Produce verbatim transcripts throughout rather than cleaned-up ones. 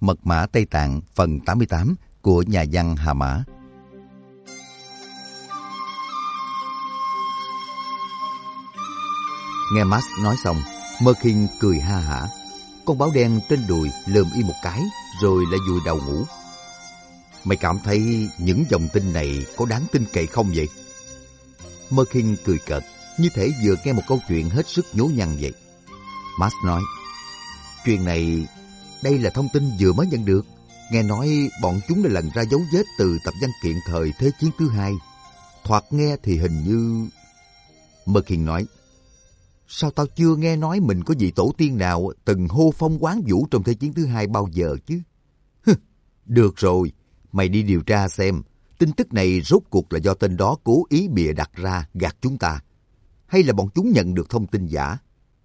Mật mã Tây Tạng phần tám mươi tám của nhà văn Hà Mã. Nghe Max nói xong, Merkin cười ha hả. Con báo đen trên đùi lườm y một cái, rồi lại vùi đầu ngủ. Mày cảm thấy những dòng tin này có đáng tin cậy không vậy? Merkin cười cợt, như thể vừa nghe một câu chuyện hết sức nhố nhăng vậy. Max nói, chuyện này, đây là thông tin vừa mới nhận được. Nghe nói bọn chúng đã lần ra dấu vết từ tập văn kiện thời Thế chiến thứ hai. Thoạt nghe thì hình như... Merkin nói, sao tao chưa nghe nói mình có vị tổ tiên nào từng hô phong hoán vũ trong Thế chiến thứ hai bao giờ chứ? Hừ, được rồi, mày đi điều tra xem, tin tức này rốt cuộc là do tên đó cố ý bịa đặt ra gạt chúng ta, hay là bọn chúng nhận được thông tin giả?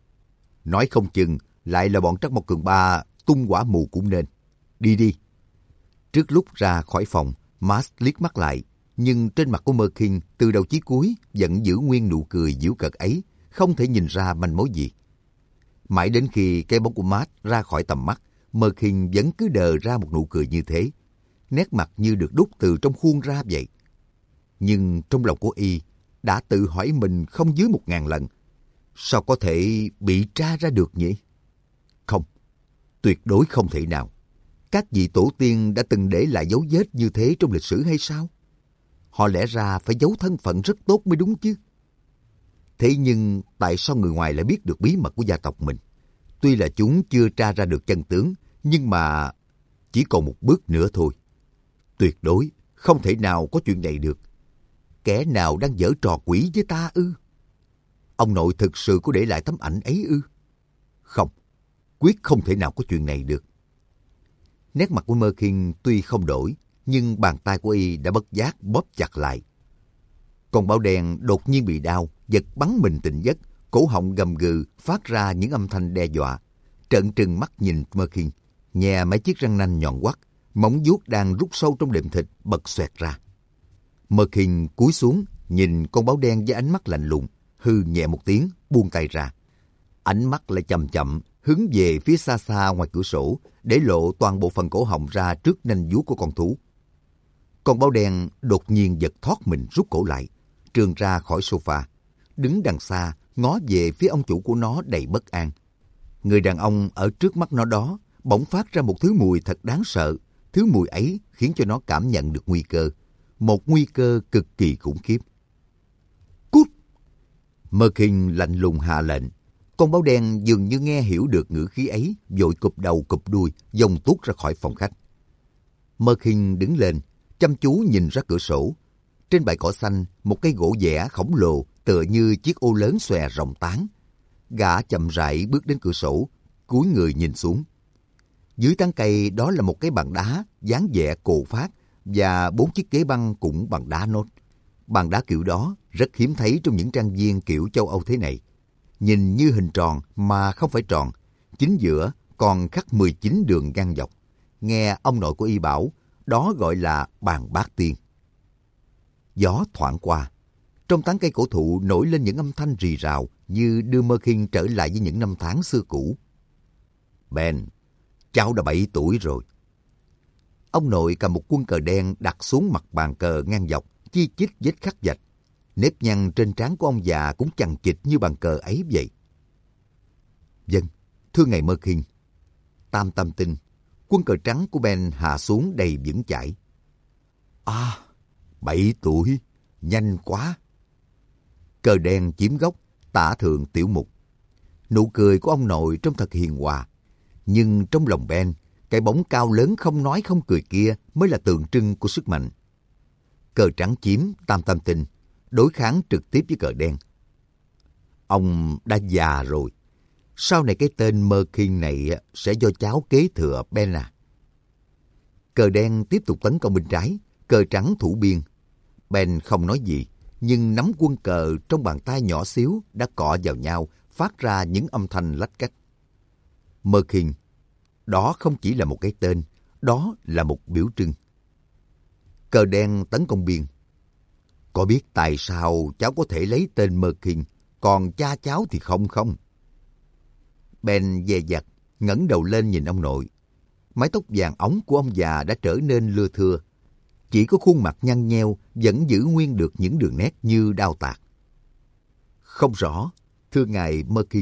Nói không chừng lại là bọn Trắc Mộc Cường Ba tung quả mù cũng nên. Đi đi. Trước lúc ra khỏi phòng, Max liếc mắt lại, nhưng trên mặt của Merkin từ đầu chí cuối vẫn giữ nguyên nụ cười giễu cợt ấy, không thể nhìn ra manh mối gì. Mãi đến khi cái bóng của Max ra khỏi tầm mắt, Merkin vẫn cứ đờ ra một nụ cười như thế, nét mặt như được đúc từ trong khuôn ra vậy. Nhưng trong lòng của y đã tự hỏi mình không dưới một ngàn lần, sao có thể bị tra ra được nhỉ? Không, tuyệt đối không thể nào. Các vị tổ tiên đã từng để lại dấu vết như thế trong lịch sử hay sao? Họ lẽ ra phải giấu thân phận rất tốt mới đúng chứ. Thế nhưng tại sao người ngoài lại biết được bí mật của gia tộc mình? Tuy là chúng chưa tra ra được chân tướng, nhưng mà chỉ còn một bước nữa thôi. Tuyệt đối không thể nào có chuyện này được. Kẻ nào đang giở trò quỷ với ta ư? Ông nội thực sự có để lại tấm ảnh ấy ư? Không, quyết không thể nào có chuyện này được. Nét mặt của Merkin tuy không đổi, nhưng bàn tay của y đã bất giác bóp chặt lại. Con báo đen đột nhiên bị đau, giật bắn mình tỉnh giấc, cổ họng gầm gừ phát ra những âm thanh đe dọa. Trợn trừng mắt nhìn Merkin, nhè mấy chiếc răng nanh nhọn hoắt, móng vuốt đang rút sâu trong đệm thịt bật xoẹt ra. Merkin cúi xuống nhìn con báo đen với ánh mắt lạnh lùng, hư nhẹ một tiếng, buông tay ra. Ánh mắt lại chậm chậm hướng về phía xa xa ngoài cửa sổ, để lộ toàn bộ phần cổ họng ra trước nanh vuốt của con thú. Con báo đen đột nhiên giật thoát mình rút cổ lại, trườn ra khỏi sofa, đứng đằng xa ngó về phía ông chủ của nó đầy bất an. Người đàn ông ở trước mắt nó đó bỗng phát ra một thứ mùi thật đáng sợ. Thứ mùi ấy khiến cho nó cảm nhận được nguy cơ, một nguy cơ cực kỳ khủng khiếp. Cút! Merkin lạnh lùng hạ lệnh. Con báo đen dường như nghe hiểu được ngữ khí ấy, vội cụp đầu cụp đuôi, dông tuốt ra khỏi phòng khách. Merkin đứng lên, chăm chú nhìn ra cửa sổ. Trên bãi cỏ xanh, một cây gỗ dẻ khổng lồ tựa như chiếc ô lớn xòe rộng tán. Gã chậm rãi bước đến cửa sổ, cúi người nhìn xuống. Dưới tán cây đó là một cái bàn đá dáng vẻ cổ phác và bốn chiếc ghế băng cũng bằng đá nốt. Bàn đá kiểu đó rất hiếm thấy trong những trang viên kiểu châu Âu thế này. Nhìn như hình tròn mà không phải tròn, chính giữa còn khắc mười chín đường ngang dọc. Nghe ông nội của y bảo, đó gọi là bàn bát tiên. Gió thoảng qua, trong tán cây cổ thụ nổi lên những âm thanh rì rào như đưa Merkin trở lại với những năm tháng xưa cũ. Ben, cháu đã bảy tuổi rồi. Ông nội cầm một quân cờ đen đặt xuống mặt bàn cờ ngang dọc, chi chít vết khắc vạch. Nếp nhăn trên trán của ông già cũng chằng chịt như bàn cờ ấy vậy. Vâng, thưa ngài Merkin. Tam tam tinh, quân cờ trắng của Ben hạ xuống đầy vững chãi. À, bảy tuổi, nhanh quá. Cờ đen chiếm góc, tả thượng tiểu mục. Nụ cười của ông nội trông thật hiền hòa. Nhưng trong lòng Ben, cái bóng cao lớn không nói không cười kia mới là tượng trưng của sức mạnh. Cờ trắng chiếm tam tam tinh, đối kháng trực tiếp với cờ đen. Ông đã già rồi. Sau này cái tên Merkin này sẽ do cháu kế thừa Ben à. Cờ đen tiếp tục tấn công bên trái, cờ trắng thủ biên. Ben không nói gì, nhưng nắm quân cờ trong bàn tay nhỏ xíu đã cọ vào nhau, phát ra những âm thanh lách cách. Merkin, đó không chỉ là một cái tên, đó là một biểu trưng. Cờ đen tấn công biên. Có biết tại sao cháu có thể lấy tên Merkin, còn cha cháu thì không không? Ben dè dặt, ngẩng đầu lên nhìn ông nội. mái tóc vàng óng của ông già đã trở nên lưa thưa. Chỉ có khuôn mặt nhăn nheo vẫn giữ nguyên được những đường nét như đao tạc. Không rõ, thưa ngài Merkin.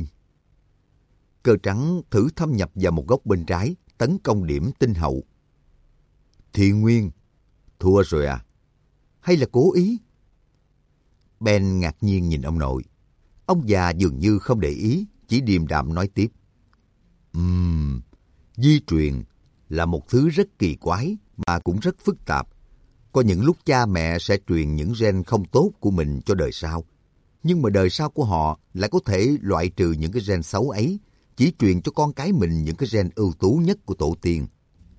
Cờ trắng thử thâm nhập vào một góc bên trái, tấn công điểm tinh hậu. Thiện Nguyên, thua rồi à? Hay là cố ý? Ben ngạc nhiên nhìn ông nội. Ông già dường như không để ý, chỉ điềm đạm nói tiếp. Ừm, um, di truyền là một thứ rất kỳ quái mà cũng rất phức tạp. Có những lúc cha mẹ sẽ truyền những gen không tốt của mình cho đời sau. Nhưng mà đời sau của họ lại có thể loại trừ những cái gen xấu ấy, chỉ truyền cho con cái mình những cái gen ưu tú nhất của tổ tiên.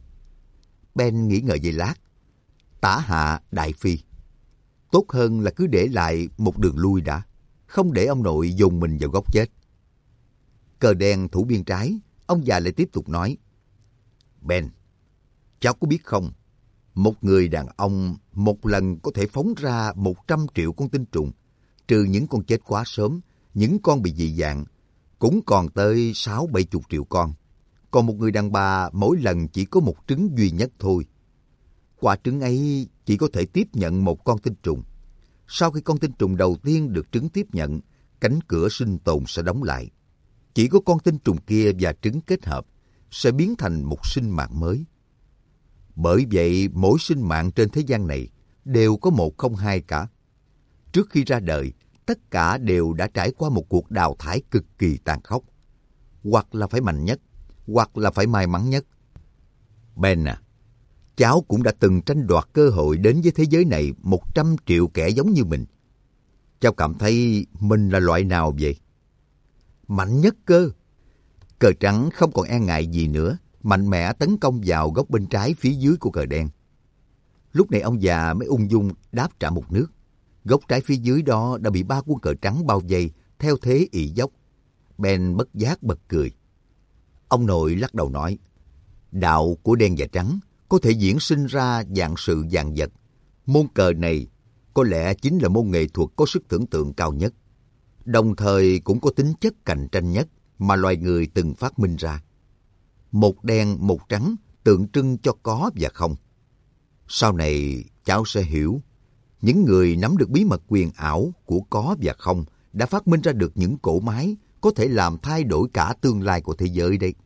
Ben nghĩ ngợi giây lát. Tả hạ đại phi. Tốt hơn là cứ để lại một đường lui đã, không để ông nội dồn mình vào góc chết. Cờ đen thủ biên trái, ông già lại tiếp tục nói. Ben, cháu có biết không, một người đàn ông một lần có thể phóng ra một trăm triệu con tinh trùng, trừ những con chết quá sớm, những con bị dị dạng, cũng còn tới sáu bảy chục triệu con. Còn một người đàn bà mỗi lần chỉ có một trứng duy nhất thôi. Quả trứng ấy chỉ có thể tiếp nhận một con tinh trùng. Sau khi con tinh trùng đầu tiên được trứng tiếp nhận, cánh cửa sinh tồn sẽ đóng lại. Chỉ có con tinh trùng kia và trứng kết hợp sẽ biến thành một sinh mạng mới. Bởi vậy, mỗi sinh mạng trên thế gian này đều có một không hai cả. Trước khi ra đời, tất cả đều đã trải qua một cuộc đào thải cực kỳ tàn khốc. Hoặc là phải mạnh nhất, hoặc là phải may mắn nhất. Ben à, cháu cũng đã từng tranh đoạt cơ hội đến với thế giới này một trăm triệu kẻ giống như mình. Cháu cảm thấy mình là loại nào vậy? Mạnh nhất cơ. Cờ trắng không còn e ngại gì nữa, mạnh mẽ tấn công vào góc bên trái phía dưới của cờ đen. Lúc này ông già mới ung dung đáp trả một nước. Góc trái phía dưới đó đã bị ba quân cờ trắng bao vây theo thế ị dốc. Ben bất giác bật cười. Ông nội lắc đầu nói, đạo của đen và trắng có thể diễn sinh ra dạng sự vạn vật. Môn cờ này có lẽ chính là môn nghệ thuật có sức tưởng tượng cao nhất, đồng thời cũng có tính chất cạnh tranh nhất mà loài người từng phát minh ra. Một đen, một trắng tượng trưng cho có và không. Sau này cháu sẽ hiểu, những người nắm được bí mật quyền ảo của có và không đã phát minh ra được những cỗ máy có thể làm thay đổi cả tương lai của thế giới đây.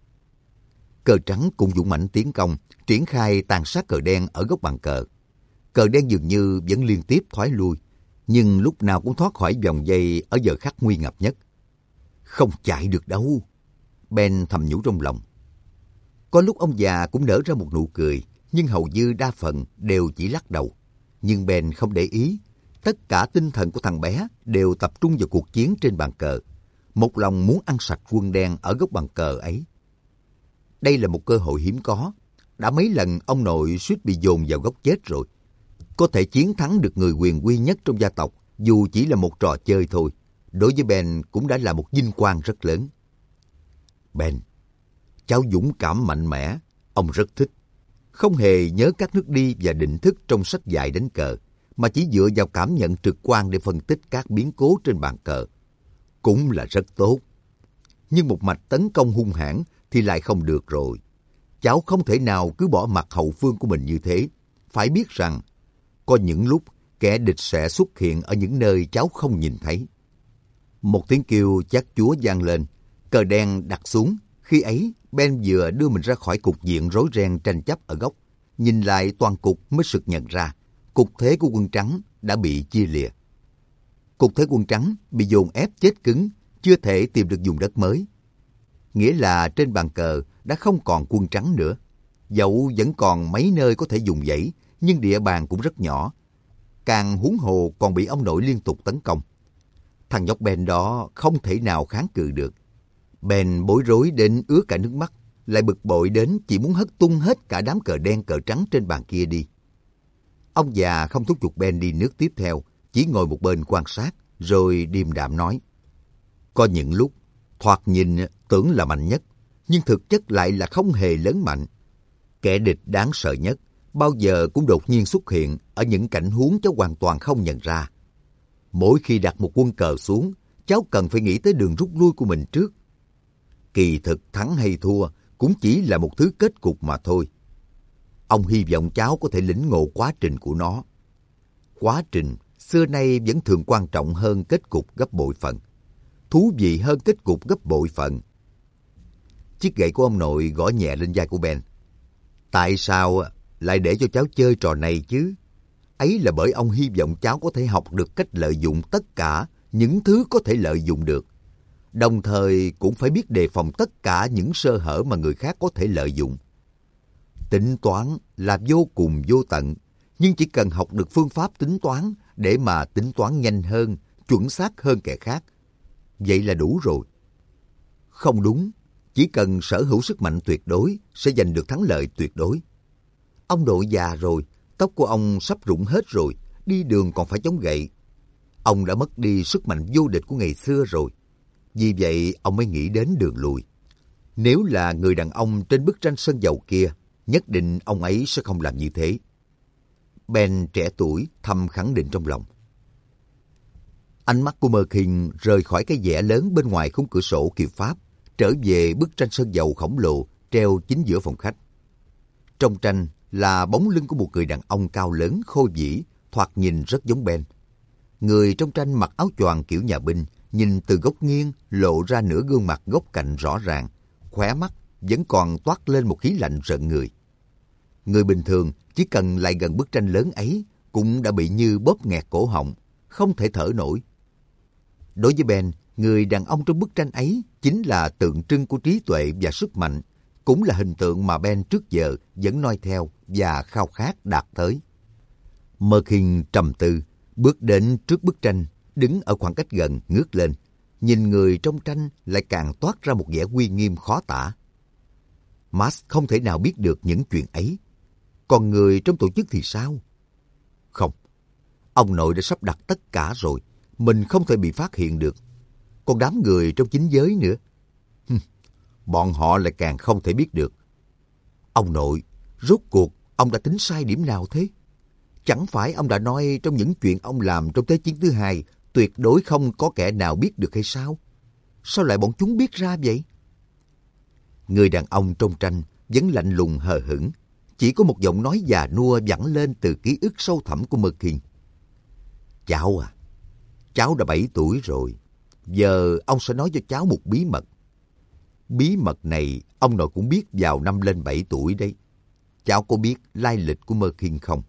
Cờ trắng cũng dũng mãnh tiến công, triển khai tàn sát cờ đen ở góc bàn cờ. Cờ đen dường như vẫn liên tiếp thoái lui, nhưng lúc nào cũng thoát khỏi vòng dây ở giờ khắc nguy ngập nhất. Không chạy được đâu, Ben thầm nhủ trong lòng. Có lúc ông già cũng nở ra một nụ cười, nhưng hầu như đa phần đều chỉ lắc đầu. Nhưng Ben không để ý, tất cả tinh thần của thằng bé đều tập trung vào cuộc chiến trên bàn cờ, một lòng muốn ăn sạch quân đen ở góc bàn cờ ấy. Đây là một cơ hội hiếm có, đã mấy lần ông nội suýt bị dồn vào góc chết rồi. Có thể chiến thắng được người quyền quy nhất trong gia tộc, dù chỉ là một trò chơi thôi, đối với Ben cũng đã là một vinh quang rất lớn. Ben, cháu dũng cảm mạnh mẽ, ông rất thích. Không hề nhớ các nước đi và định thức trong sách dạy đánh cờ, mà chỉ dựa vào cảm nhận trực quan để phân tích các biến cố trên bàn cờ. Cũng là rất tốt. Nhưng một mạch tấn công hung hãn thì lại không được rồi. Cháu không thể nào cứ bỏ mặt hậu phương của mình như thế. Phải biết rằng, có những lúc kẻ địch sẽ xuất hiện ở những nơi cháu không nhìn thấy. Một tiếng kêu chát chúa vang lên, cờ đen đặt xuống. Khi ấy, Ben vừa đưa mình ra khỏi cục diện rối ren tranh chấp ở góc. Nhìn lại toàn cục mới sực nhận ra, cục thế của quân trắng đã bị chia lìa. Cục thế quân trắng bị dồn ép chết cứng, chưa thể tìm được vùng đất mới. Nghĩa là trên bàn cờ đã không còn quân trắng nữa. Dẫu vẫn còn mấy nơi có thể dùng dãy, nhưng địa bàn cũng rất nhỏ. Càng huống hồ còn bị ông nội liên tục tấn công. Thằng nhóc Ben đó không thể nào kháng cự được. Ben bối rối đến ứa cả nước mắt, lại bực bội đến chỉ muốn hất tung hết cả đám cờ đen cờ trắng trên bàn kia đi. Ông già không thúc giục Ben đi nước tiếp theo, chỉ ngồi một bên quan sát, rồi điềm đạm nói. Có những lúc, thoạt nhìn tưởng là mạnh nhất, nhưng thực chất lại là không hề lớn mạnh. Kẻ địch đáng sợ nhất, bao giờ cũng đột nhiên xuất hiện ở những cảnh huống cháu hoàn toàn không nhận ra. Mỗi khi đặt một quân cờ xuống, cháu cần phải nghĩ tới đường rút lui của mình trước. Kỳ thực thắng hay thua cũng chỉ là một thứ kết cục mà thôi. Ông hy vọng cháu có thể lĩnh ngộ quá trình của nó. Quá trình xưa nay vẫn thường quan trọng hơn kết cục gấp bội phần, thú vị hơn kết cục gấp bội phần. Chiếc gậy của ông nội gõ nhẹ lên vai của Ben. Tại sao lại để cho cháu chơi trò này chứ? Ấy là bởi ông hy vọng cháu có thể học được cách lợi dụng tất cả những thứ có thể lợi dụng được. Đồng thời cũng phải biết đề phòng tất cả những sơ hở mà người khác có thể lợi dụng. Tính toán là vô cùng vô tận, nhưng chỉ cần học được phương pháp tính toán để mà tính toán nhanh hơn, chuẩn xác hơn kẻ khác, vậy là đủ rồi. Không đúng, chỉ cần sở hữu sức mạnh tuyệt đối sẽ giành được thắng lợi tuyệt đối. Ông nội già rồi, tóc của ông sắp rụng hết rồi, đi đường còn phải chống gậy. Ông đã mất đi sức mạnh vô địch của ngày xưa rồi. Vì vậy ông mới nghĩ đến đường lui. Nếu là người đàn ông trên bức tranh sơn dầu kia, nhất định ông ấy sẽ không làm như thế. Ben trẻ tuổi thầm khẳng định trong lòng. Ánh mắt của Merkin rời khỏi cái vẽ lớn bên ngoài khung cửa sổ kiểu Pháp, trở về bức tranh sơn dầu khổng lồ treo chính giữa phòng khách. Trong tranh là bóng lưng của một người đàn ông cao lớn khôi vĩ, thoạt nhìn rất giống Ben. Người trong tranh mặc áo choàng kiểu nhà binh, nhìn từ góc nghiêng lộ ra nửa gương mặt góc cạnh rõ ràng, khóe mắt vẫn còn toát lên một khí lạnh rợn người. Người bình thường chỉ cần lại gần bức tranh lớn ấy cũng đã bị như bóp nghẹt cổ họng, không thể thở nổi. Đối với Ben, người đàn ông trong bức tranh ấy chính là tượng trưng của trí tuệ và sức mạnh, cũng là hình tượng mà Ben trước giờ vẫn noi theo và khao khát đạt tới. Merkin trầm tư, bước đến trước bức tranh, đứng ở khoảng cách gần ngước lên, nhìn người trong tranh lại càng toát ra một vẻ uy nghiêm khó tả. Max không thể nào biết được những chuyện ấy. Còn người trong tổ chức thì sao? Không, ông nội đã sắp đặt tất cả rồi, mình không thể bị phát hiện được. Còn đám người trong chính giới nữa, bọn họ lại càng không thể biết được. Ông nội, rốt cuộc ông đã tính sai điểm nào thế? Chẳng phải ông đã nói trong những chuyện ông làm trong Thế chiến thứ hai tuyệt đối không có kẻ nào biết được hay sao? Sao lại bọn chúng biết ra vậy? Người đàn ông trong tranh vẫn lạnh lùng hờ hững, chỉ có một giọng nói già nua vẳng lên từ ký ức sâu thẳm của Merkin. Cháu à, cháu đã bảy tuổi rồi, giờ ông sẽ nói cho cháu một bí mật. Bí mật này ông nội cũng biết vào năm lên bảy tuổi đấy. Cháu có biết lai lịch của Merkin không?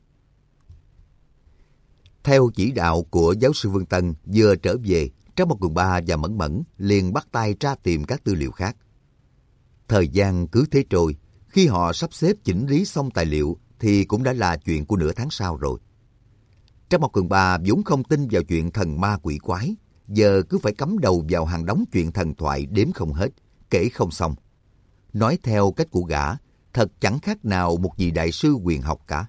Theo chỉ đạo của giáo sư Vương Tân vừa trở về, Trác Mộc Cường Ba và Mẫn Mẫn liền bắt tay tra tìm các tư liệu khác. Thời gian cứ thế trôi, khi họ sắp xếp chỉnh lý xong tài liệu thì cũng đã là chuyện của nửa tháng sau rồi. Trác Mộc Cường Ba vốn không tin vào chuyện thần ma quỷ quái, giờ cứ phải cắm đầu vào hàng đống chuyện thần thoại đếm không hết, kể không xong. Nói theo cách của gã, thật chẳng khác nào một vị đại sư huyền học cả.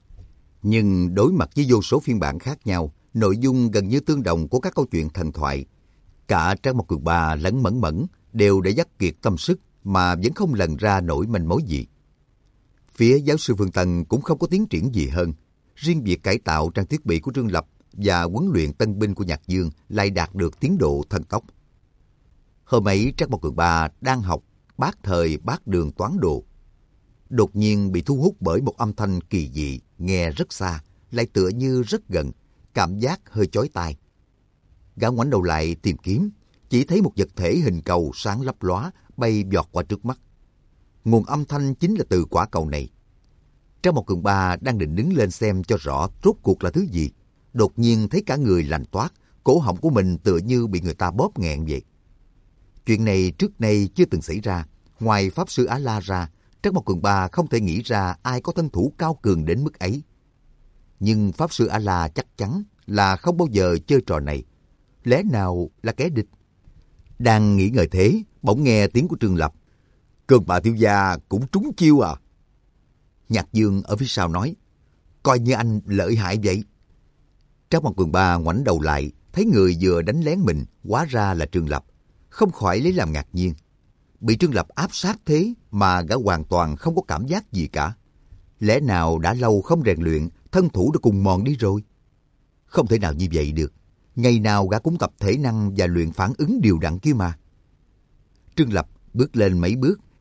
Nhưng đối mặt với vô số phiên bản khác nhau, nội dung gần như tương đồng của các câu chuyện thần thoại, cả Trác Mộc Cường Ba lẫn Mẫn Mẫn đều đã dắt kiệt tâm sức mà vẫn không lần ra nổi manh mối gì. Phía giáo sư Vương Tân cũng không có tiến triển gì hơn. Riêng việc cải tạo trang thiết bị của Trương Lập và huấn luyện tân binh của Nhạc Dương lại đạt được tiến độ thần tốc. Hôm ấy Trác Mộc Cường Ba đang học bát thời bát đường toán đồ. Đột nhiên bị thu hút bởi một âm thanh kỳ dị, nghe rất xa, lại tựa như rất gần, cảm giác hơi chói tai. Gã ngoảnh đầu lại tìm kiếm, chỉ thấy một vật thể hình cầu sáng lấp lóa bay vọt qua trước mắt. Nguồn âm thanh chính là từ quả cầu này. Trác Mộc Cường Ba đang định đứng lên xem cho rõ rốt cuộc là thứ gì, đột nhiên thấy cả người lạnh toát, cổ họng của mình tựa như bị người ta bóp nghẹn vậy. Chuyện này trước nay chưa từng xảy ra, ngoài Pháp Sư Á La ra, Trác Mộc Cường Ba không thể nghĩ ra ai có thân thủ cao cường đến mức ấy. Nhưng Pháp Sư Á La chắc chắn là không bao giờ chơi trò này. Lẽ nào là kẻ địch? Đang nghĩ ngợi thế, bỗng nghe tiếng của Trương Lập. Cường Ba thiếu gia cũng trúng chiêu à? Nhạc Dương ở phía sau nói, coi như anh lợi hại vậy. Trác Mộc Cường Ba ngoảnh đầu lại, thấy người vừa đánh lén mình hóa ra là Trương Lập, không khỏi lấy làm ngạc nhiên. Bị Trương Lập áp sát thế mà gã hoàn toàn không có cảm giác gì cả. Lẽ nào đã lâu không rèn luyện, thân thủ đã cùng mòn đi rồi? Không thể nào như vậy được. Ngày nào gã cũng tập thể năng và luyện phản ứng đều đặn kia mà. Trương Lập bước lên mấy bước,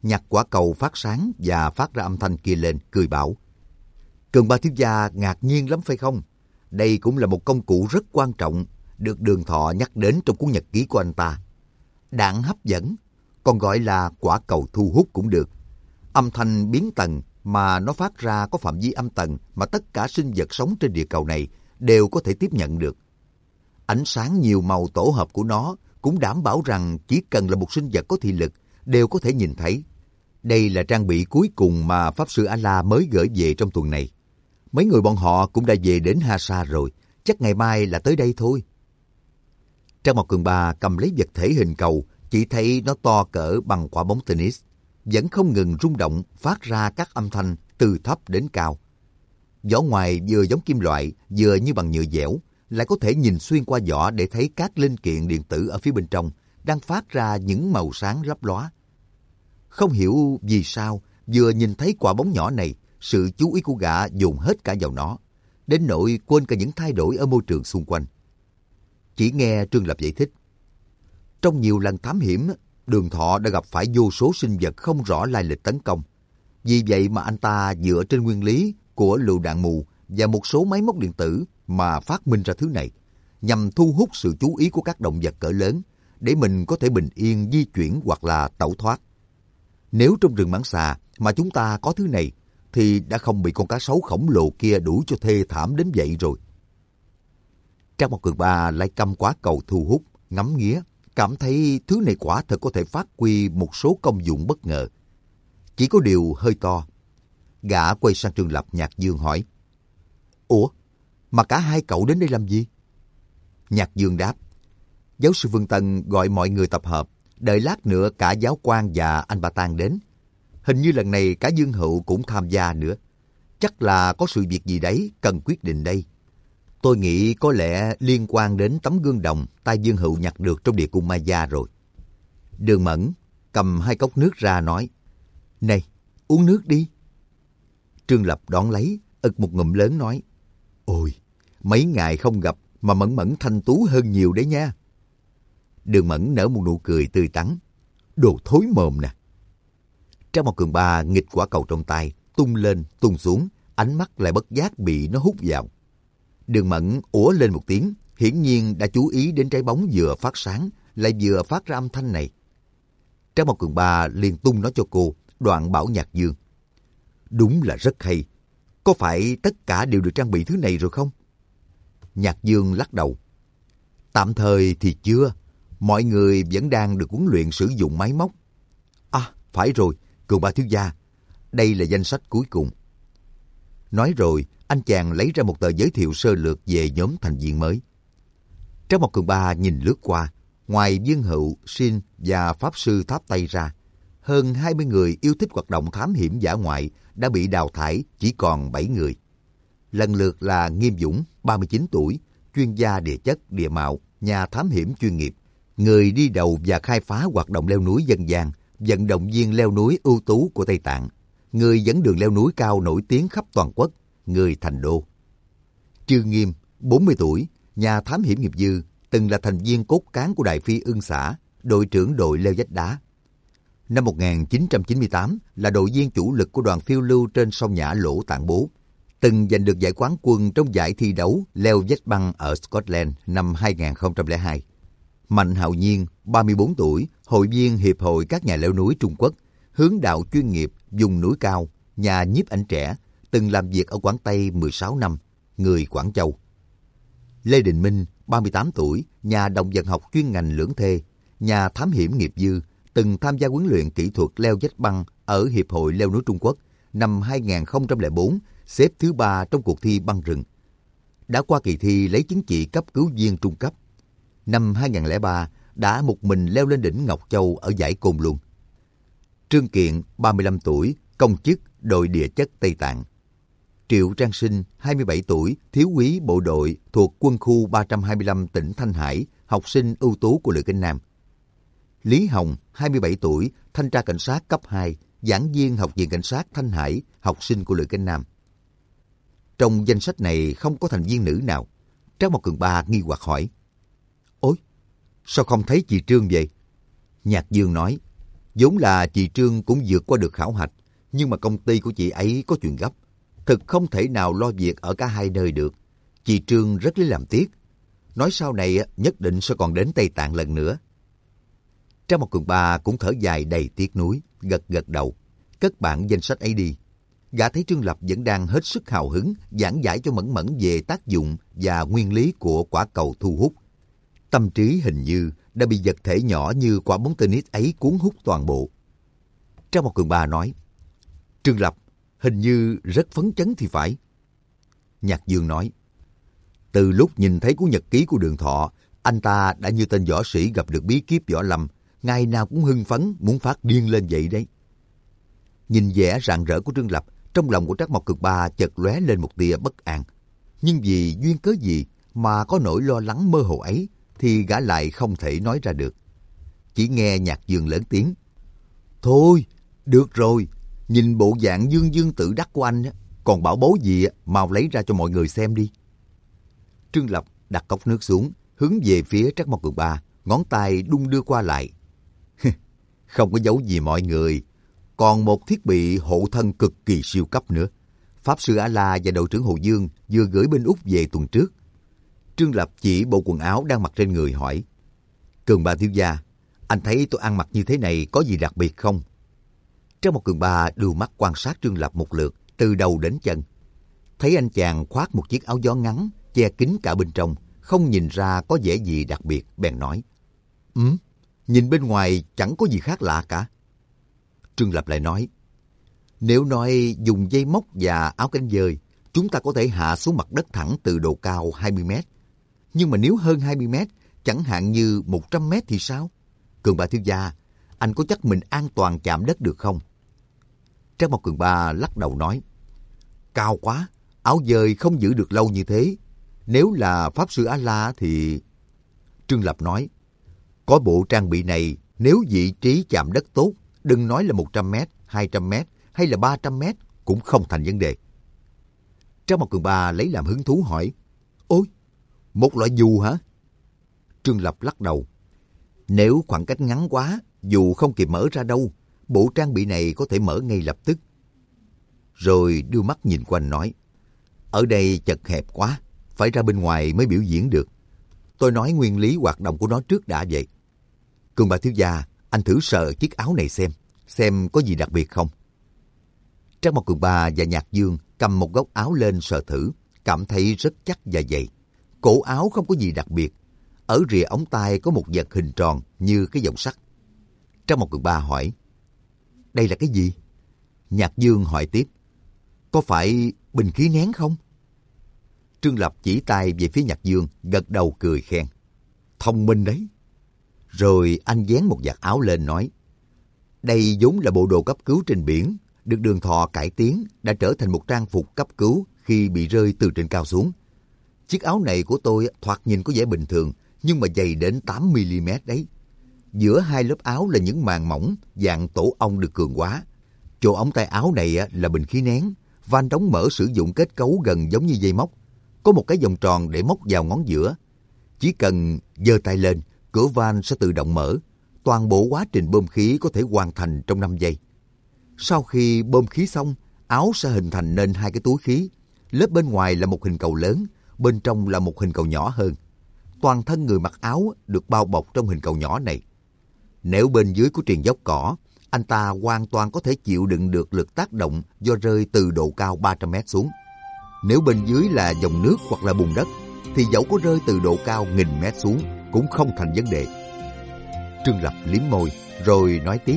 nhặt quả cầu phát sáng và phát ra âm thanh kia lên, cười bảo: Cường Ba thiếu gia ngạc nhiên lắm phải không? Đây cũng là một công cụ rất quan trọng, được Đường Thọ nhắc đến trong cuốn nhật ký của anh ta. Đạn hấp dẫn, còn gọi là quả cầu thu hút cũng được. Âm thanh biến tần mà nó phát ra có phạm vi âm tần mà tất cả sinh vật sống trên địa cầu này đều có thể tiếp nhận được. Ánh sáng nhiều màu tổ hợp của nó cũng đảm bảo rằng chỉ cần là một sinh vật có thị lực đều có thể nhìn thấy. Đây là trang bị cuối cùng mà Pháp Sư A-La mới gửi về trong tuần này. Mấy người bọn họ cũng đã về đến Hasa rồi, chắc ngày mai là tới đây thôi. Trang Mộc Cường Ba cầm lấy vật thể hình cầu, chỉ thấy nó to cỡ bằng quả bóng tennis, vẫn không ngừng rung động phát ra các âm thanh từ thấp đến cao. Vỏ ngoài vừa giống kim loại, vừa như bằng nhựa dẻo, lại có thể nhìn xuyên qua vỏ để thấy các linh kiện điện tử ở phía bên trong đang phát ra những màu sáng lấp lóa. Không hiểu vì sao, vừa nhìn thấy quả bóng nhỏ này, sự chú ý của gã dồn hết cả vào nó, đến nỗi quên cả những thay đổi ở môi trường xung quanh. Chỉ nghe Trương Lập giải thích. Trong nhiều lần thám hiểm, Đường Thọ đã gặp phải vô số sinh vật không rõ lai lịch tấn công. Vì vậy mà anh ta dựa trên nguyên lý của lựu đạn mù và một số máy móc điện tử mà phát minh ra thứ này, nhằm thu hút sự chú ý của các động vật cỡ lớn, để mình có thể bình yên di chuyển hoặc là tẩu thoát. Nếu trong rừng mãng xà mà chúng ta có thứ này, thì đã không bị con cá sấu khổng lồ kia đuổi cho thê thảm đến vậy rồi. Trang Mộc Cường Ba lại cầm quả cầu thu hút, ngắm nghía, cảm thấy thứ này quả thật có thể phát huy một số công dụng bất ngờ. Chỉ có điều hơi to. Gã quay sang Trương Lập, Nhạc Dương hỏi: Ủa, mà cả hai cậu đến đây làm gì? Nhạc Dương đáp: Giáo sư Vương Tân gọi mọi người tập hợp, đợi lát nữa cả giáo quan và anh Ba Tang đến. Hình như lần này cả Dương Hữu cũng tham gia nữa. Chắc là có sự việc gì đấy cần quyết định đây. Tôi nghĩ có lẽ liên quan đến tấm gương đồng tay Dương Hữu nhặt được trong địa cung Maya rồi. Đường Mẫn cầm hai cốc nước ra nói: Này, uống nước đi. Trương Lập đón lấy, ực một ngụm lớn nói: Ôi, mấy ngày không gặp mà Mẫn Mẫn thanh tú hơn nhiều đấy nha. Đường Mẫn nở một nụ cười tươi tắn: Đồ thối mồm nè. Trang Mộc Cường Ba nghịch quả cầu trong tay, tung lên, tung xuống, ánh mắt lại bất giác bị nó hút vào. Đường Mẫn ủa lên một tiếng, hiển nhiên đã chú ý đến trái bóng vừa phát sáng, lại vừa phát ra âm thanh này. Trang Mộc Cường Ba liền tung nó cho cô, đoạn bảo Nhạc Dương: Đúng là rất hay. Có phải tất cả đều được trang bị thứ này rồi không? Nhạc Dương lắc đầu: Tạm thời thì chưa. Mọi người vẫn đang được huấn luyện sử dụng máy móc. À, phải rồi, Cường Ba thiếu gia, đây là danh sách cuối cùng. Nói rồi, anh chàng lấy ra một tờ giới thiệu sơ lược về nhóm thành viên mới. Trang Mộc Cường Ba nhìn lướt qua, ngoài Dương Hữu, Shin và Pháp Sư Tháp Tây ra, hơn hai mươi người yêu thích hoạt động thám hiểm dã ngoại đã bị đào thải, chỉ còn bảy người. Lần lượt là Nghiêm Dũng, ba mươi chín tuổi, chuyên gia địa chất, địa mạo, nhà thám hiểm chuyên nghiệp, người đi đầu và khai phá hoạt động leo núi dân gian, vận động viên leo núi ưu tú của Tây Tạng, người dẫn đường leo núi cao nổi tiếng khắp toàn quốc, người thành đô. Trương Nghiêm, bốn mươi tuổi, nhà thám hiểm nghiệp dư, từng là thành viên cốt cán của Đài Phi Ưng xã, đội trưởng đội leo vách đá. Năm một nghìn chín trăm chín mươi tám là đội viên chủ lực của đoàn phiêu lưu trên sông Nhã Lỗ Tạng Bố, từng giành được giải quán quân trong giải thi đấu leo vách băng ở Scotland năm hai nghìn không trăm lẻ hai. Mạnh Hạo Nhiên, ba mươi bốn tuổi, hội viên Hiệp hội các nhà leo núi Trung Quốc, hướng đạo chuyên nghiệp, vùng núi cao, nhà nhiếp ảnh trẻ, từng làm việc ở Quảng Tây mười sáu năm, người Quảng Châu. Lê Đình Minh, ba mươi tám tuổi, nhà động vật học chuyên ngành lưỡng thê, nhà thám hiểm nghiệp dư, từng tham gia huấn luyện kỹ thuật leo vách băng ở Hiệp hội leo núi Trung Quốc, năm hai nghìn không trăm lẻ bốn, xếp thứ ba trong cuộc thi băng rừng. Đã qua kỳ thi lấy chứng chỉ cấp cứu viên trung cấp. Năm hai nghìn không trăm lẻ ba, đã một mình leo lên đỉnh Ngọc Châu ở dãy Côn Luân. Trương Kiện, ba mươi lăm tuổi, công chức đội địa chất Tây Tạng. Triệu Trang Sinh, hai mươi bảy tuổi, thiếu úy bộ đội thuộc quân khu ba trăm hai mươi lăm tỉnh Thanh Hải, học sinh ưu tú của Lữ Kinh Nam. Lý Hồng, hai mươi bảy tuổi, thanh tra cảnh sát cấp hai, giảng viên Học viện Cảnh sát Thanh Hải, học sinh của Lữ Kinh Nam. Trong danh sách này không có thành viên nữ nào. Trang Mộc Cường Ba nghi hoặc hỏi: Ôi, sao không thấy chị Trương vậy? Nhạc Dương nói: Vốn là chị Trương cũng vượt qua được khảo hạch, nhưng mà công ty của chị ấy có chuyện gấp. Thực không thể nào lo việc ở cả hai nơi được. Chị Trương rất lấy làm tiếc. Nói sau này nhất định sẽ còn đến Tây Tạng lần nữa. Trang Một Cường Ba cũng thở dài đầy tiếc nuối, gật gật đầu, cất bản danh sách ấy đi. Gã thấy Trương Lập vẫn đang hết sức hào hứng giảng giải cho Mẫn Mẫn về tác dụng và nguyên lý của quả cầu thu hút. Tâm trí hình như đã bị vật thể nhỏ như quả bóng tennis ấy cuốn hút toàn bộ. Trang Một Cường Ba nói, Trương Lập hình như rất phấn chấn thì phải. Nhạc Dương nói, từ lúc nhìn thấy cuốn nhật ký của Đường Thọ, anh ta đã như tên võ sĩ gặp được bí kíp võ lâm, ngày nào cũng hưng phấn muốn phát điên lên vậy đấy. Nhìn vẻ rạng rỡ của Trương Lập, trong lòng của Trác Mộc Cường Ba chợt lóe lên một tia bất an. Nhưng vì duyên cớ gì mà có nỗi lo lắng mơ hồ ấy thì gã lại không thể nói ra được. Chỉ nghe Nhạc Dương lớn tiếng, thôi, được rồi, nhìn bộ dạng dương dương tự đắc của anh, còn bảo bối gì mau lấy ra cho mọi người xem đi. Trương Lập đặt cốc nước xuống, hướng về phía Trác Mộc Cường Ba, ngón tay đung đưa qua lại. Không có giấu gì mọi người, còn một thiết bị hộ thân cực kỳ siêu cấp nữa. Pháp sư A-la và đội trưởng Hồ Dương vừa gửi bên Úc về tuần trước. Trương Lập chỉ bộ quần áo đang mặc trên người hỏi, Cường Ba thiếu gia, anh thấy tôi ăn mặc như thế này có gì đặc biệt không? Trác Mộc Cường Ba đưa mắt quan sát Trương Lập một lượt, từ đầu đến chân. Thấy anh chàng khoác một chiếc áo gió ngắn, che kín cả bên trong, không nhìn ra có vẻ gì đặc biệt, bèn nói, Ừm, nhìn bên ngoài chẳng có gì khác lạ cả. Trương Lập lại nói, nếu nói dùng dây móc và áo cánh dơi, chúng ta có thể hạ xuống mặt đất thẳng từ độ cao hai mươi mét. Nhưng mà nếu hơn hai mươi mét, chẳng hạn như một trăm mét thì sao? Cường Ba thiếu gia, anh có chắc mình an toàn chạm đất được không? Trác Mộc Cường Ba lắc đầu nói, cao quá, áo dơi không giữ được lâu như thế. Nếu là Pháp sư A-la thì... Trương Lập nói, có bộ trang bị này, nếu vị trí chạm đất tốt, đừng nói là một trăm mét, hai trăm mét hay là ba trăm mét cũng không thành vấn đề. Trác Mộc Cường Ba lấy làm hứng thú hỏi, ôi, một loại dù hả? Trương Lập lắc đầu, nếu khoảng cách ngắn quá, dù không kịp mở ra đâu, bộ trang bị này có thể mở ngay lập tức. Rồi đưa mắt nhìn quanh nói, ở đây chật hẹp quá, phải ra bên ngoài mới biểu diễn được. Tôi nói nguyên lý hoạt động của nó trước đã vậy. Cường Ba thiếu gia, anh thử sờ chiếc áo này xem, xem có gì đặc biệt không. Trác Mộc Cường Ba và Nhạc Dương cầm một góc áo lên sờ thử, cảm thấy rất chắc và dày. Cổ áo không có gì đặc biệt. Ở rìa ống tay có một vật hình tròn như cái vòng sắt. Trác Mộc Cường Ba hỏi, đây là cái gì? Nhạc Dương hỏi tiếp, có phải bình khí nén không? Trương Lập chỉ tay về phía Nhạc Dương, gật đầu cười khen, thông minh đấy. Rồi anh vén một vạt áo lên nói, đây vốn là bộ đồ cấp cứu trên biển, được Đường Thọ cải tiến, đã trở thành một trang phục cấp cứu khi bị rơi từ trên cao xuống. Chiếc áo này của tôi thoạt nhìn có vẻ bình thường, nhưng mà dày đến tám mi li mét đấy. Giữa hai lớp áo là những màng mỏng, dạng tổ ong được cường hóa. Chỗ ống tay áo này là bình khí nén, van đóng mở sử dụng kết cấu gần giống như dây móc. Có một cái vòng tròn để móc vào ngón giữa. Chỉ cần giơ tay lên, cửa van sẽ tự động mở. Toàn bộ quá trình bơm khí có thể hoàn thành trong năm giây. Sau khi bơm khí xong, áo sẽ hình thành nên hai cái túi khí. Lớp bên ngoài là một hình cầu lớn, bên trong là một hình cầu nhỏ hơn. Toàn thân người mặc áo được bao bọc trong hình cầu nhỏ này. Nếu bên dưới của triền dốc cỏ, anh ta hoàn toàn có thể chịu đựng được lực tác động do rơi từ độ cao ba trăm mét xuống. Nếu bên dưới là dòng nước hoặc là bùn đất, thì dẫu có rơi từ độ cao nghìn mét xuống cũng không thành vấn đề. Trương Lập liếm môi rồi nói tiếp,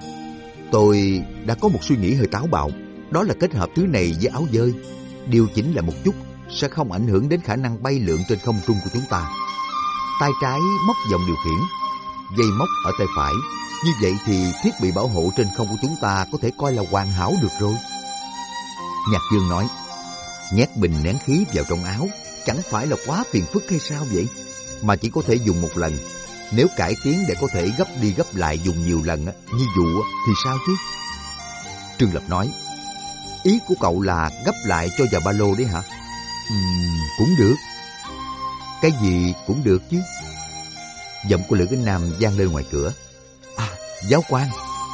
tôi đã có một suy nghĩ hơi táo bạo, đó là kết hợp thứ này với áo dơi, điều chỉnh lại một chút sẽ không ảnh hưởng đến khả năng bay lượn trên không trung của chúng ta. Tay trái móc dòng điều khiển, dây móc ở tay phải, như vậy thì thiết bị bảo hộ trên không của chúng ta có thể coi là hoàn hảo được rồi. Nhạc Dương nói, nhét bình nén khí vào trong áo chẳng phải là quá phiền phức hay sao vậy? Mà chỉ có thể dùng một lần. Nếu cải tiến để có thể gấp đi gấp lại dùng nhiều lần như dụ thì sao chứ? Trương Lập nói, ý của cậu là gấp lại cho vào ba lô đấy hả? Ừm, cũng được. Cái gì cũng được chứ. Giọng của Lữ Kính Nam vang lên ngoài cửa. À, giáo quan,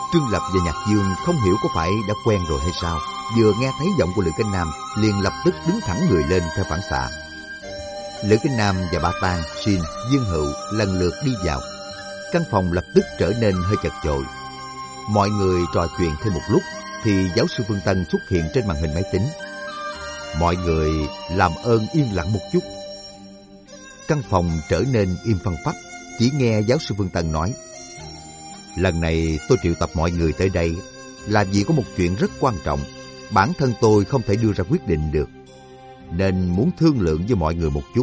Trương Lập và Nhạc Dương không hiểu có phải đã quen rồi hay sao, vừa nghe thấy giọng của Lữ Cánh Nam liền lập tức đứng thẳng người lên theo phản xạ. Lữ Cánh Nam và Ba Tang, Xin, Dương Hựu lần lượt đi vào. Căn phòng lập tức trở nên hơi chật chội. Mọi người trò chuyện thêm một lúc thì giáo sư Phương Tân xuất hiện trên màn hình máy tính. Mọi người làm ơn yên lặng một chút. Căn phòng trở nên im phăng phắc, chỉ nghe giáo sư Phương Tân nói: lần này tôi triệu tập mọi người tới đây là vì có một chuyện rất quan trọng, bản thân tôi không thể đưa ra quyết định được, nên muốn thương lượng với mọi người một chút.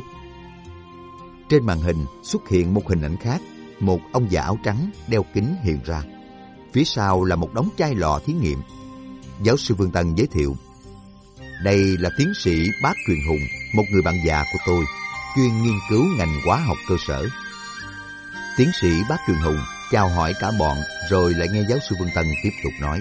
Trên màn hình xuất hiện một hình ảnh khác, một ông già áo trắng đeo kính hiện ra. Phía sau là một đống chai lọ thí nghiệm. Giáo sư Phương Tân giới thiệu: đây là tiến sĩ Bác Truyền Hùng, một người bạn già của tôi, chuyên nghiên cứu ngành hóa học cơ sở. Tiến sĩ Bác Truyền Hùng chào hỏi cả bọn, rồi lại nghe giáo sư Phương Tân tiếp tục nói: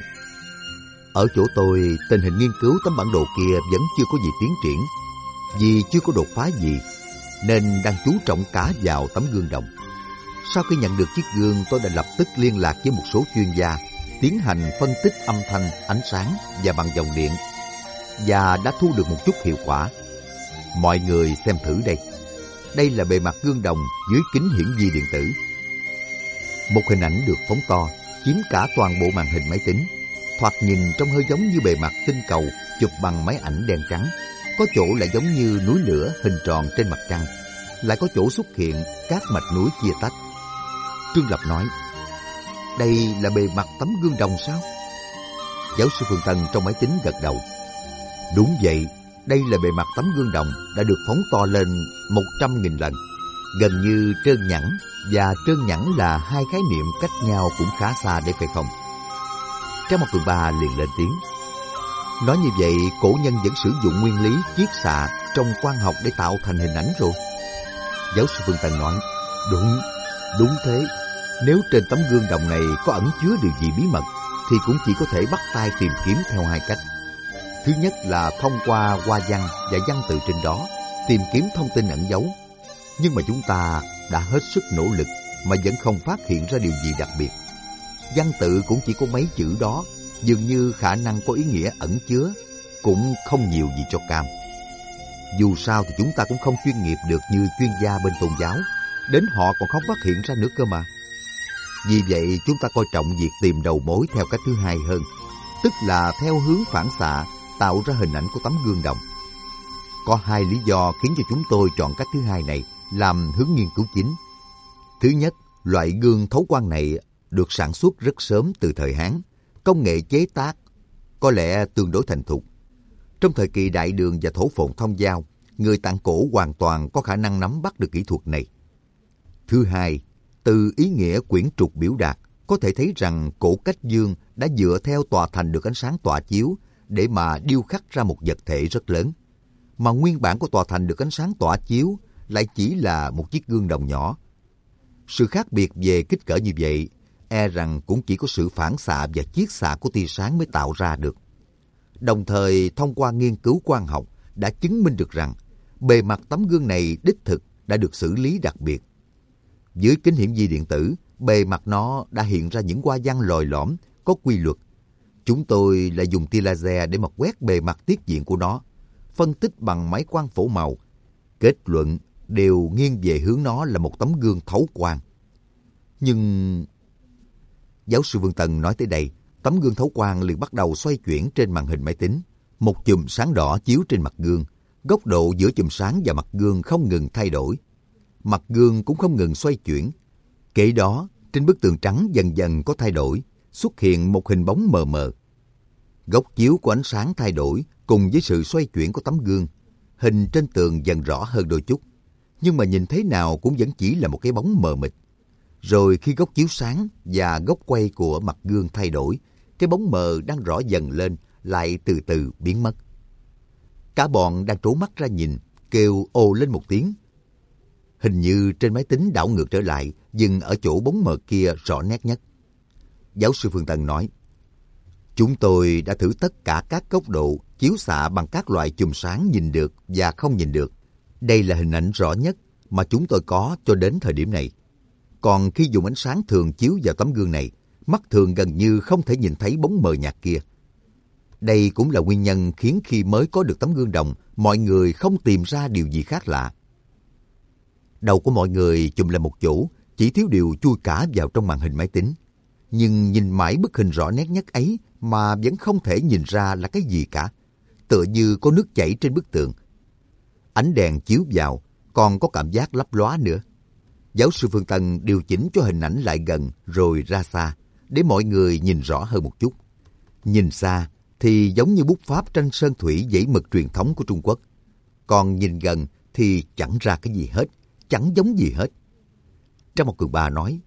ở chỗ tôi, tình hình nghiên cứu tấm bản đồ kia vẫn chưa có gì tiến triển, vì chưa có đột phá gì, nên đang chú trọng cả vào tấm gương đồng. Sau khi nhận được chiếc gương, tôi đã lập tức liên lạc với một số chuyên gia, tiến hành phân tích âm thanh, ánh sáng và bằng dòng điện, và đã thu được một chút hiệu quả. Mọi người xem thử đây. Đây là bề mặt gương đồng dưới kính hiển vi điện tử. Một hình ảnh được phóng to, chiếm cả toàn bộ màn hình máy tính. Thoạt nhìn trông hơi giống như bề mặt tinh cầu chụp bằng máy ảnh đen trắng. Có chỗ lại giống như núi lửa hình tròn trên mặt trăng, lại có chỗ xuất hiện các mạch núi chia tách. Trương Lập nói: đây là bề mặt tấm gương đồng sao? Giáo sư Phương Tân trong máy tính gật đầu: đúng vậy, đây là bề mặt tấm gương đồng đã được phóng to lên một trăm nghìn lần, gần như trơn nhẵn, và trơn nhẵn là hai khái niệm cách nhau cũng khá xa đấy phải không? Trang Một Cường Ba liền lên tiếng: nói như vậy, cổ nhân vẫn sử dụng nguyên lý chiết xạ trong quang học để tạo thành hình ảnh rồi. Giáo sư Phương Tân nói: đúng, đúng thế. Nếu trên tấm gương đồng này có ẩn chứa điều gì bí mật, thì cũng chỉ có thể bắt tay tìm kiếm theo hai cách. Thứ nhất là thông qua hoa văn và văn tự trên đó tìm kiếm thông tin ẩn giấu. Nhưng mà chúng ta đã hết sức nỗ lực mà vẫn không phát hiện ra điều gì đặc biệt. Văn tự cũng chỉ có mấy chữ đó, dường như khả năng có ý nghĩa ẩn chứa cũng không nhiều gì cho cam. Dù sao thì chúng ta cũng không chuyên nghiệp được như chuyên gia bên tôn giáo, đến họ còn không phát hiện ra nữa cơ mà. Vì vậy chúng ta coi trọng việc tìm đầu mối theo cách thứ hai hơn, tức là theo hướng phản xạ tạo ra hình ảnh của tấm gương đồng. Có hai lý do khiến cho chúng tôi chọn cách thứ hai này làm hướng nghiên cứu chính. Thứ nhất, loại gương thấu quang này được sản xuất rất sớm từ thời Hán, công nghệ chế tác có lẽ tương đối thành thục. Trong thời kỳ Đại Đường và Thổ Phồn Thông Giao, người Tạng cổ hoàn toàn có khả năng nắm bắt được kỹ thuật này. Thứ hai, từ ý nghĩa quyển trục biểu đạt, có thể thấy rằng cổ cách dương đã dựa theo tòa thành được ánh sáng tỏa chiếu để mà điêu khắc ra một vật thể rất lớn. Mà nguyên bản của tòa thành được ánh sáng tỏa chiếu lại chỉ là một chiếc gương đồng nhỏ. Sự khác biệt về kích cỡ như vậy, e rằng cũng chỉ có sự phản xạ và chiết xạ của tia sáng mới tạo ra được. Đồng thời, thông qua nghiên cứu quang học đã chứng minh được rằng bề mặt tấm gương này đích thực đã được xử lý đặc biệt. Dưới kính hiển vi điện tử, bề mặt nó đã hiện ra những hoa văn lồi lõm, có quy luật. Chúng tôi lại dùng tia laser để mà quét bề mặt tiết diện của nó, phân tích bằng máy quang phổ màu. Kết luận đều nghiêng về hướng nó là một tấm gương thấu quang. Nhưng... Giáo sư Vương Tần nói tới đây, tấm gương thấu quang liền bắt đầu xoay chuyển trên màn hình máy tính. Một chùm sáng đỏ chiếu trên mặt gương, góc độ giữa chùm sáng và mặt gương không ngừng thay đổi. Mặt gương cũng không ngừng xoay chuyển. Kể đó, trên bức tường trắng dần dần có thay đổi, xuất hiện một hình bóng mờ mờ. Góc chiếu của ánh sáng thay đổi cùng với sự xoay chuyển của tấm gương. Hình trên tường dần rõ hơn đôi chút, nhưng mà nhìn thế nào cũng vẫn chỉ là một cái bóng mờ mịt. Rồi khi góc chiếu sáng và góc quay của mặt gương thay đổi, cái bóng mờ đang rõ dần lên lại từ từ biến mất. Cả bọn đang trố mắt ra nhìn, kêu ồ lên một tiếng. Hình như trên máy tính đảo ngược trở lại, dừng ở chỗ bóng mờ kia rõ nét nhất. Giáo sư Phương Tân nói: chúng tôi đã thử tất cả các góc độ chiếu xạ bằng các loại chùm sáng nhìn được và không nhìn được. Đây là hình ảnh rõ nhất mà chúng tôi có cho đến thời điểm này. Còn khi dùng ánh sáng thường chiếu vào tấm gương này, mắt thường gần như không thể nhìn thấy bóng mờ nhạt kia. Đây cũng là nguyên nhân khiến khi mới có được tấm gương đồng, mọi người không tìm ra điều gì khác lạ. Đầu của mọi người chùm lại một chỗ, chỉ thiếu điều chui cả vào trong màn hình máy tính. Nhưng nhìn mãi bức hình rõ nét nhất ấy mà vẫn không thể nhìn ra là cái gì cả. Tựa như có nước chảy trên bức tường. Ánh đèn chiếu vào, còn có cảm giác lấp lóa nữa. Giáo sư Phương Tân điều chỉnh cho hình ảnh lại gần rồi ra xa, để mọi người nhìn rõ hơn một chút. Nhìn xa thì giống như bút pháp tranh sơn thủy dãy mực truyền thống của Trung Quốc. Còn nhìn gần thì chẳng ra cái gì hết, chẳng giống gì hết. Trang Mộc Cường Ba nói,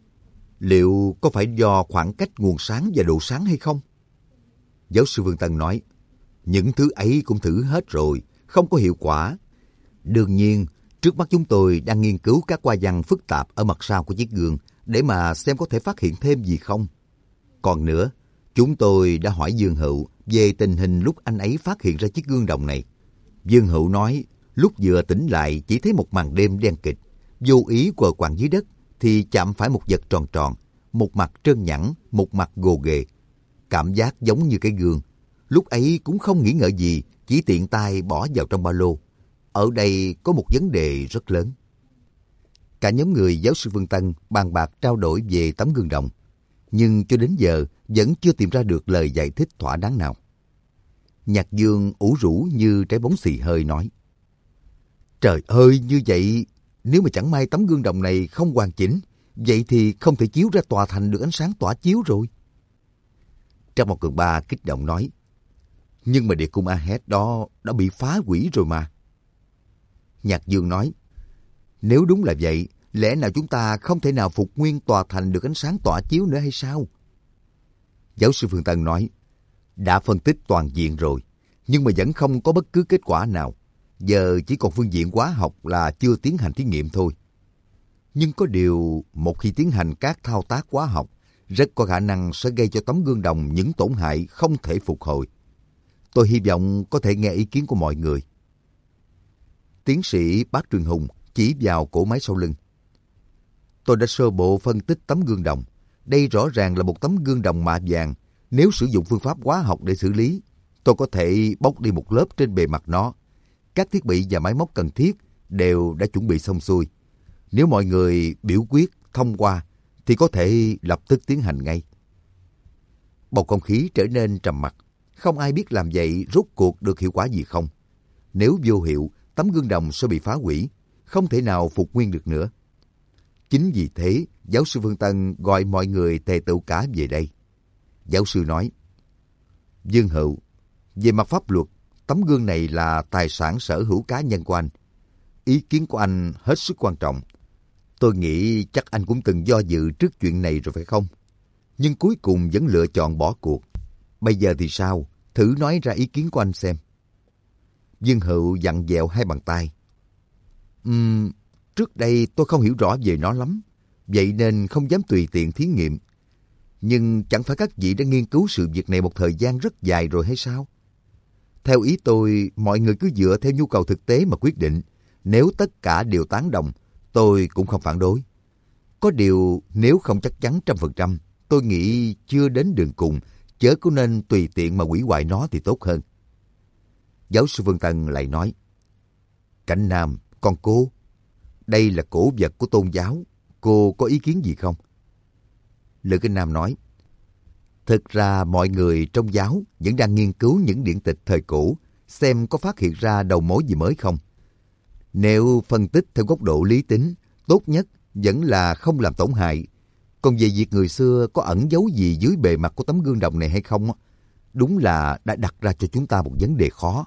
liệu có phải do khoảng cách nguồn sáng và độ sáng hay không? Giáo sư Phương Tân nói, những thứ ấy cũng thử hết rồi, không có hiệu quả. Đương nhiên, trước mắt chúng tôi đang nghiên cứu các hoa văn phức tạp ở mặt sau của chiếc gương để mà xem có thể phát hiện thêm gì không. Còn nữa, chúng tôi đã hỏi Dương Hữu về tình hình lúc anh ấy phát hiện ra chiếc gương đồng này. Dương Hữu nói, lúc vừa tỉnh lại chỉ thấy một màn đêm đen kịt, vô ý quờ quạng dưới đất thì chạm phải một vật tròn tròn, một mặt trơn nhẵn, một mặt gồ ghề. Cảm giác giống như cái gương. Lúc ấy cũng không nghĩ ngợi gì, chỉ tiện tay bỏ vào trong ba lô. Ở đây có một vấn đề rất lớn. Cả nhóm người giáo sư Phương Tân bàn bạc trao đổi về tấm gương đồng, nhưng cho đến giờ vẫn chưa tìm ra được lời giải thích thỏa đáng nào. Nhạc Dương ủ rũ như trái bóng xì hơi nói, trời ơi, như vậy nếu mà chẳng may tấm gương đồng này không hoàn chỉnh, vậy thì không thể chiếu ra tòa thành được ánh sáng tỏa chiếu rồi. Trang Mộc Cường Ba kích động nói, nhưng mà địa cung A-hét đó đã bị phá hủy rồi mà. Nhạc Dương nói, nếu đúng là vậy, lẽ nào chúng ta không thể nào phục nguyên tòa thành được ánh sáng tỏa chiếu nữa hay sao? Giáo sư Phương Tân nói, đã phân tích toàn diện rồi, nhưng mà vẫn không có bất cứ kết quả nào. Giờ chỉ còn phương diện hóa học là chưa tiến hành thí nghiệm thôi. Nhưng có điều, một khi tiến hành các thao tác hóa học, rất có khả năng sẽ gây cho tấm gương đồng những tổn hại không thể phục hồi. Tôi hy vọng có thể nghe ý kiến của mọi người. Tiến sĩ Bác Truyền Hùng chỉ vào cỗ máy sau lưng. Tôi đã sơ bộ phân tích tấm gương đồng. Đây rõ ràng là một tấm gương đồng mạ vàng. Nếu sử dụng phương pháp hóa học để xử lý, tôi có thể bóc đi một lớp trên bề mặt nó. Các thiết bị và máy móc cần thiết đều đã chuẩn bị xong xuôi. Nếu mọi người biểu quyết thông qua thì có thể lập tức tiến hành ngay. Bầu không khí trở nên trầm mặc. Không ai biết làm vậy rốt cuộc được hiệu quả gì không. Nếu vô hiệu, tấm gương đồng sẽ bị phá hủy, không thể nào phục nguyên được nữa. Chính vì thế, giáo sư Phương Tân gọi mọi người tề tựu cả về đây. Giáo sư nói, Dương Hữu, về mặt pháp luật, tấm gương này là tài sản sở hữu cá nhân của anh. Ý kiến của anh hết sức quan trọng. Tôi nghĩ chắc anh cũng từng do dự trước chuyện này rồi phải không? Nhưng cuối cùng vẫn lựa chọn bỏ cuộc. Bây giờ thì sao? Thử nói ra ý kiến của anh xem. Dương Hữu vặn vẹo hai bàn tay. Uhm, trước đây tôi không hiểu rõ về nó lắm, vậy nên không dám tùy tiện thí nghiệm. Nhưng chẳng phải các vị đã nghiên cứu sự việc này một thời gian rất dài rồi hay sao? Theo ý tôi, mọi người cứ dựa theo nhu cầu thực tế mà quyết định. Nếu tất cả đều tán đồng, tôi cũng không phản đối. Có điều, nếu không chắc chắn trăm phần trăm, tôi nghĩ chưa đến đường cùng, chớ có nên tùy tiện mà hủy hoại nó thì tốt hơn. Giáo sư Phương Tân lại nói, Cảnh Nam, con cô, đây là cổ vật của tôn giáo, cô có ý kiến gì không? Lữ Kinh Nam nói, thực ra mọi người trong giáo vẫn đang nghiên cứu những điển tịch thời cổ, xem có phát hiện ra đầu mối gì mới không. Nếu phân tích theo góc độ lý tính, tốt nhất vẫn là không làm tổn hại. Còn về việc người xưa có ẩn giấu gì dưới bề mặt của tấm gương đồng này hay không, đúng là đã đặt ra cho chúng ta một vấn đề khó.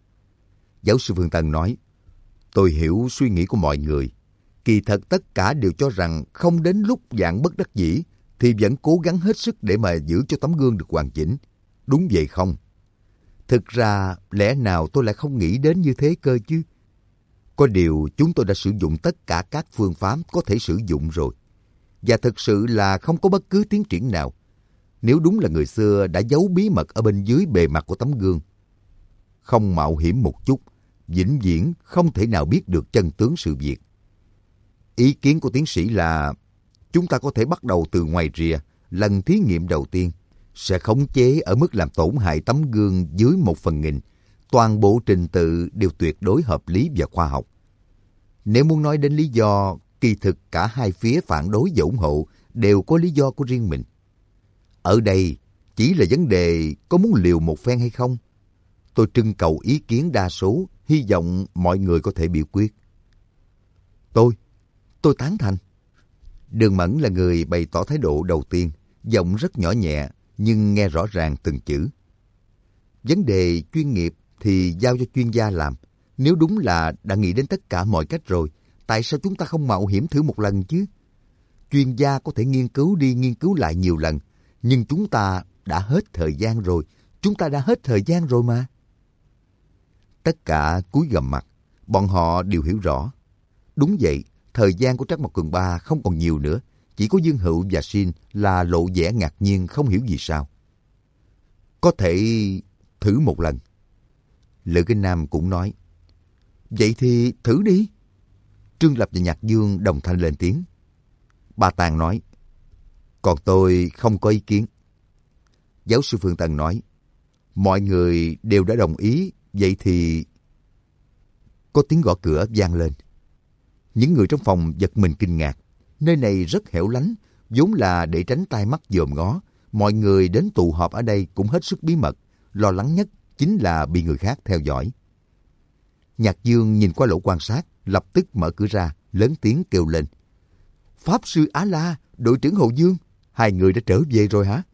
Giáo sư Phương Tân nói, tôi hiểu suy nghĩ của mọi người. Kỳ thật tất cả đều cho rằng không đến lúc vạn bất đắc dĩ thì vẫn cố gắng hết sức để mà giữ cho tấm gương được hoàn chỉnh. Đúng vậy không? Thực ra, lẽ nào tôi lại không nghĩ đến như thế cơ chứ? Có điều chúng tôi đã sử dụng tất cả các phương pháp có thể sử dụng rồi. Và thực sự là không có bất cứ tiến triển nào. Nếu đúng là người xưa đã giấu bí mật ở bên dưới bề mặt của tấm gương. Không mạo hiểm một chút, vĩnh viễn không thể nào biết được chân tướng sự việc. Ý kiến của tiến sĩ là chúng ta có thể bắt đầu từ ngoài rìa, lần thí nghiệm đầu tiên sẽ khống chế ở mức làm tổn hại tấm gương dưới một phần nghìn. Toàn bộ trình tự đều tuyệt đối hợp lý và khoa học. Nếu muốn nói đến lý do, kỳ thực cả hai phía phản đối và ủng hộ đều có lý do của riêng mình. Ở đây chỉ là vấn đề có muốn liều một phen hay không. Tôi trưng cầu ý kiến đa số, hy vọng mọi người có thể biểu quyết. Tôi, tôi tán thành. Đường Mẫn là người bày tỏ thái độ đầu tiên, giọng rất nhỏ nhẹ nhưng nghe rõ ràng từng chữ. Vấn đề chuyên nghiệp thì giao cho chuyên gia làm. Nếu đúng là đã nghĩ đến tất cả mọi cách rồi, tại sao chúng ta không mạo hiểm thử một lần chứ? Chuyên gia có thể nghiên cứu đi nghiên cứu lại nhiều lần, nhưng chúng ta đã hết thời gian rồi. Chúng ta đã hết thời gian rồi mà. Tất cả cúi gằm mặt, bọn họ đều hiểu rõ. Đúng vậy, thời gian của Trắc Mộc Cường Ba không còn nhiều nữa. Chỉ có Dương Hữu và Xin là lộ vẻ ngạc nhiên không hiểu vì sao. Có thể thử một lần. Lữ Kinh Nam cũng nói. Vậy thì thử đi. Trương Lập và Nhạc Dương đồng thanh lên tiếng. Ba Tàng nói. Còn tôi không có ý kiến. Giáo sư Phương Tân nói. Mọi người đều đã đồng ý. Vậy thì... Có tiếng gõ cửa vang lên. Những người trong phòng giật mình kinh ngạc. Nơi này rất hẻo lánh, vốn là để tránh tai mắt dòm ngó. Mọi người đến tụ họp ở đây cũng hết sức bí mật. Lo lắng nhất chính là bị người khác theo dõi. Nhạc Dương nhìn qua lỗ quan sát, lập tức mở cửa ra, lớn tiếng kêu lên. Pháp sư Á La, đội trưởng Hồ Dương, hai người đã trở về rồi hả?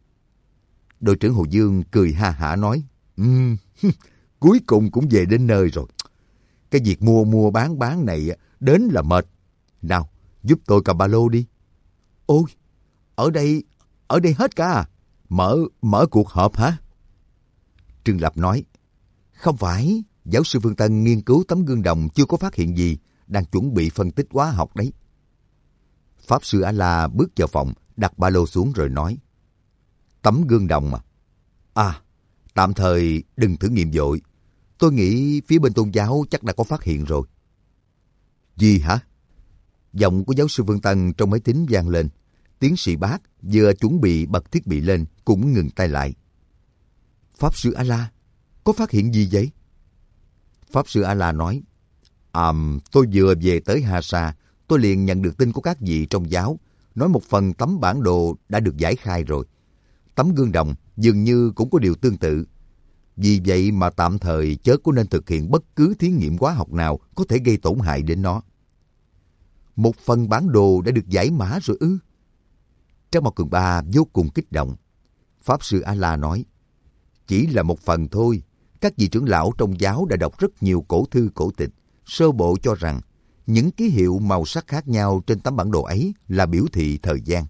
Đội trưởng Hồ Dương cười ha hả nói. Um, cuối cùng cũng về đến nơi rồi. Cái việc mua mua bán bán này đến là mệt. Nào, giúp tôi cầm ba lô đi. Ôi, ở đây, ở đây hết cả à? Mở, mở cuộc họp hả? Trương Lập nói. Không phải, giáo sư Phương Tân nghiên cứu tấm gương đồng chưa có phát hiện gì, đang chuẩn bị phân tích hóa học đấy. Pháp sư A-la bước vào phòng, đặt ba lô xuống rồi nói. Tấm gương đồng mà. À, tạm thời đừng thử nghiệm vội. Tôi nghĩ phía bên tôn giáo chắc đã có phát hiện rồi. Gì hả? Giọng của giáo sư Phương Tân trong máy tính vang lên. Tiến sĩ Bác vừa chuẩn bị bật thiết bị lên cũng ngừng tay lại. Pháp sư A-la, có phát hiện gì vậy? Pháp sư A-la nói. À, tôi vừa về tới Hà Sa, tôi liền nhận được tin của các vị trong giáo, nói một phần tấm bản đồ đã được giải khai rồi. Tấm gương đồng dường như cũng có điều tương tự. Vì vậy mà tạm thời chớ có nên thực hiện bất cứ thí nghiệm hóa học nào có thể gây tổn hại đến nó. Một phần bản đồ đã được giải mã rồi ư? Trắc Mộc Cường Ba vô cùng kích động. Pháp sư A-la nói. Chỉ là một phần thôi. Các vị trưởng lão trong giáo đã đọc rất nhiều cổ thư cổ tịch, sơ bộ cho rằng những ký hiệu màu sắc khác nhau trên tấm bản đồ ấy là biểu thị thời gian.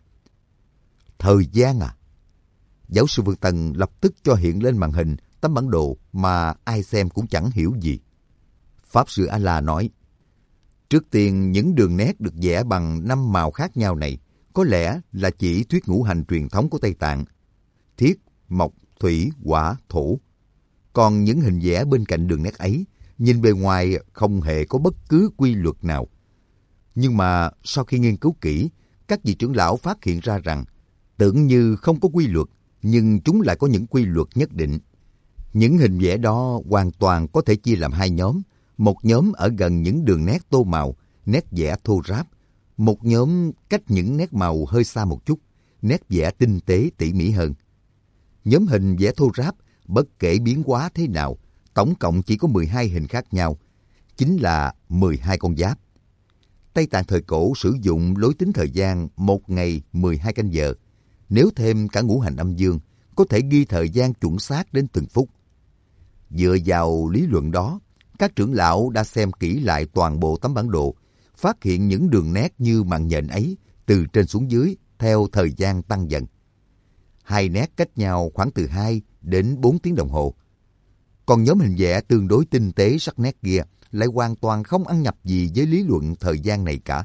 Thời gian à? Giáo sư Vương Tân lập tức cho hiện lên màn hình tấm bản đồ mà ai xem cũng chẳng hiểu gì. Pháp sư A-la nói. Trước tiên, những đường nét được vẽ bằng năm màu khác nhau này có lẽ là chỉ thuyết ngũ hành truyền thống của Tây Tạng. Thiết, mộc, thủy, hỏa, thổ. Còn những hình vẽ bên cạnh đường nét ấy, nhìn bề ngoài không hề có bất cứ quy luật nào. Nhưng mà sau khi nghiên cứu kỹ, các vị trưởng lão phát hiện ra rằng tưởng như không có quy luật, nhưng chúng lại có những quy luật nhất định. Những hình vẽ đó hoàn toàn có thể chia làm hai nhóm. Một nhóm ở gần những đường nét tô màu, nét vẽ thô ráp. Một nhóm cách những nét màu hơi xa một chút, nét vẽ tinh tế tỉ mỉ hơn. Nhóm hình vẽ thô ráp, bất kể biến hóa thế nào, tổng cộng chỉ có mười hai hình khác nhau, chính là mười hai con giáp. Tây Tạng thời cổ sử dụng lối tính thời gian một ngày mười hai canh giờ. Nếu thêm cả ngũ hành âm dương, có thể ghi thời gian chuẩn xác đến từng phút. Dựa vào lý luận đó, các trưởng lão đã xem kỹ lại toàn bộ tấm bản đồ, phát hiện những đường nét như mạng nhện ấy từ trên xuống dưới theo thời gian tăng dần. Hai nét cách nhau khoảng từ hai đến bốn tiếng đồng hồ. Còn nhóm hình vẽ tương đối tinh tế sắc nét kia lại hoàn toàn không ăn nhập gì với lý luận thời gian này cả.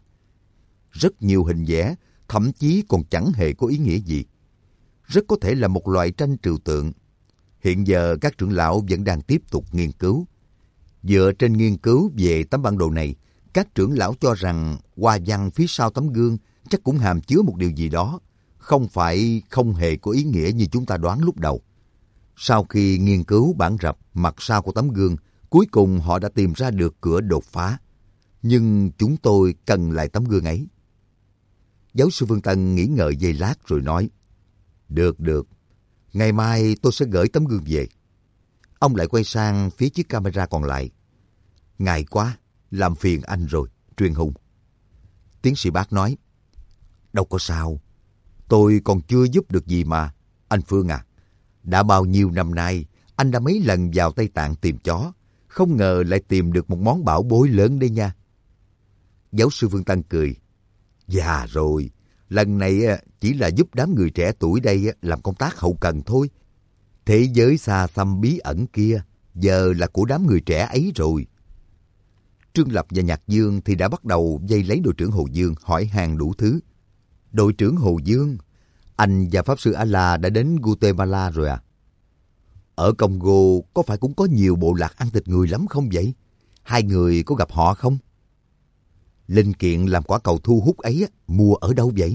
Rất nhiều hình vẽ thậm chí còn chẳng hề có ý nghĩa gì. Rất có thể là một loại tranh trừu tượng. Hiện giờ các trưởng lão vẫn đang tiếp tục nghiên cứu. Dựa trên nghiên cứu về tấm bản đồ này, các trưởng lão cho rằng hoa văn phía sau tấm gương chắc cũng hàm chứa một điều gì đó. không phải không hề có ý nghĩa như chúng ta đoán lúc đầu. Sau khi nghiên cứu bản rập mặt sau của tấm gương, cuối cùng họ đã tìm ra được cửa đột phá. Nhưng chúng tôi cần lại tấm gương ấy. Giáo sư Phương Tân nghĩ ngợi giây lát rồi nói, được, được, ngày mai tôi sẽ gửi tấm gương về. Ông lại quay sang phía chiếc camera còn lại. Ngại quá, làm phiền anh rồi, Truyền Hùng. Tiến sĩ Bác nói, đâu có sao, tôi còn chưa giúp được gì mà. Anh Phương à, đã bao nhiêu năm nay, anh đã mấy lần vào Tây Tạng tìm chó, không ngờ lại tìm được một món bảo bối lớn đây nha. Giáo sư Phương Tân cười, già rồi, lần này chỉ là giúp đám người trẻ tuổi đây làm công tác hậu cần thôi. Thế giới xa xăm bí ẩn kia, giờ là của đám người trẻ ấy rồi. Trương Lập và Nhạc Dương thì đã bắt đầu vây lấy đội trưởng Hồ Dương hỏi han đủ thứ. Đội trưởng Hồ Dương, anh và Pháp sư A-la đã đến Guatemala rồi à? Ở Congo có phải cũng có nhiều bộ lạc ăn thịt người lắm không vậy? Hai người có gặp họ không? Linh kiện làm quả cầu thu hút ấy mua ở đâu vậy?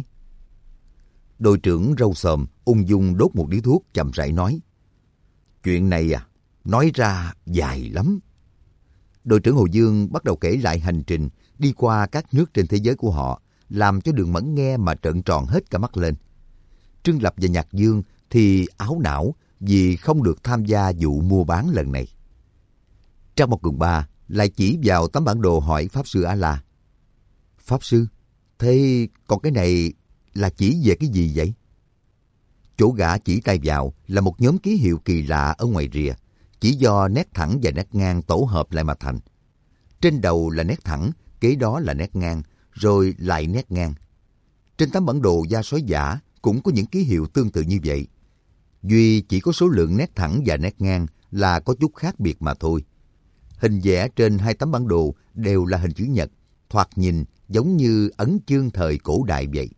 Đội trưởng râu xồm ung dung đốt một điếu thuốc chậm rãi nói. Chuyện này à, nói ra dài lắm. Đội trưởng Hồ Dương bắt đầu kể lại hành trình đi qua các nước trên thế giới của họ, làm cho Đường Mẫn nghe mà trợn tròn hết cả mắt lên. Trương Lập và Nhạc Dương thì áo não vì không được tham gia vụ mua bán lần này. Trang một Cường Ba lại chỉ vào tấm bản đồ hỏi Pháp sư A-la. Pháp sư, thế còn cái này là chỉ về cái gì vậy? Chỗ gã chỉ tay vào là một nhóm ký hiệu kỳ lạ ở ngoài rìa, chỉ do nét thẳng và nét ngang tổ hợp lại mà thành. Trên đầu là nét thẳng, kế đó là nét ngang, rồi lại nét ngang. Trên tấm bản đồ da sói giả cũng có những ký hiệu tương tự như vậy. Duy chỉ có số lượng nét thẳng và nét ngang là có chút khác biệt mà thôi. Hình vẽ trên hai tấm bản đồ đều là hình chữ nhật, thoạt nhìn giống như ấn chương thời cổ đại vậy.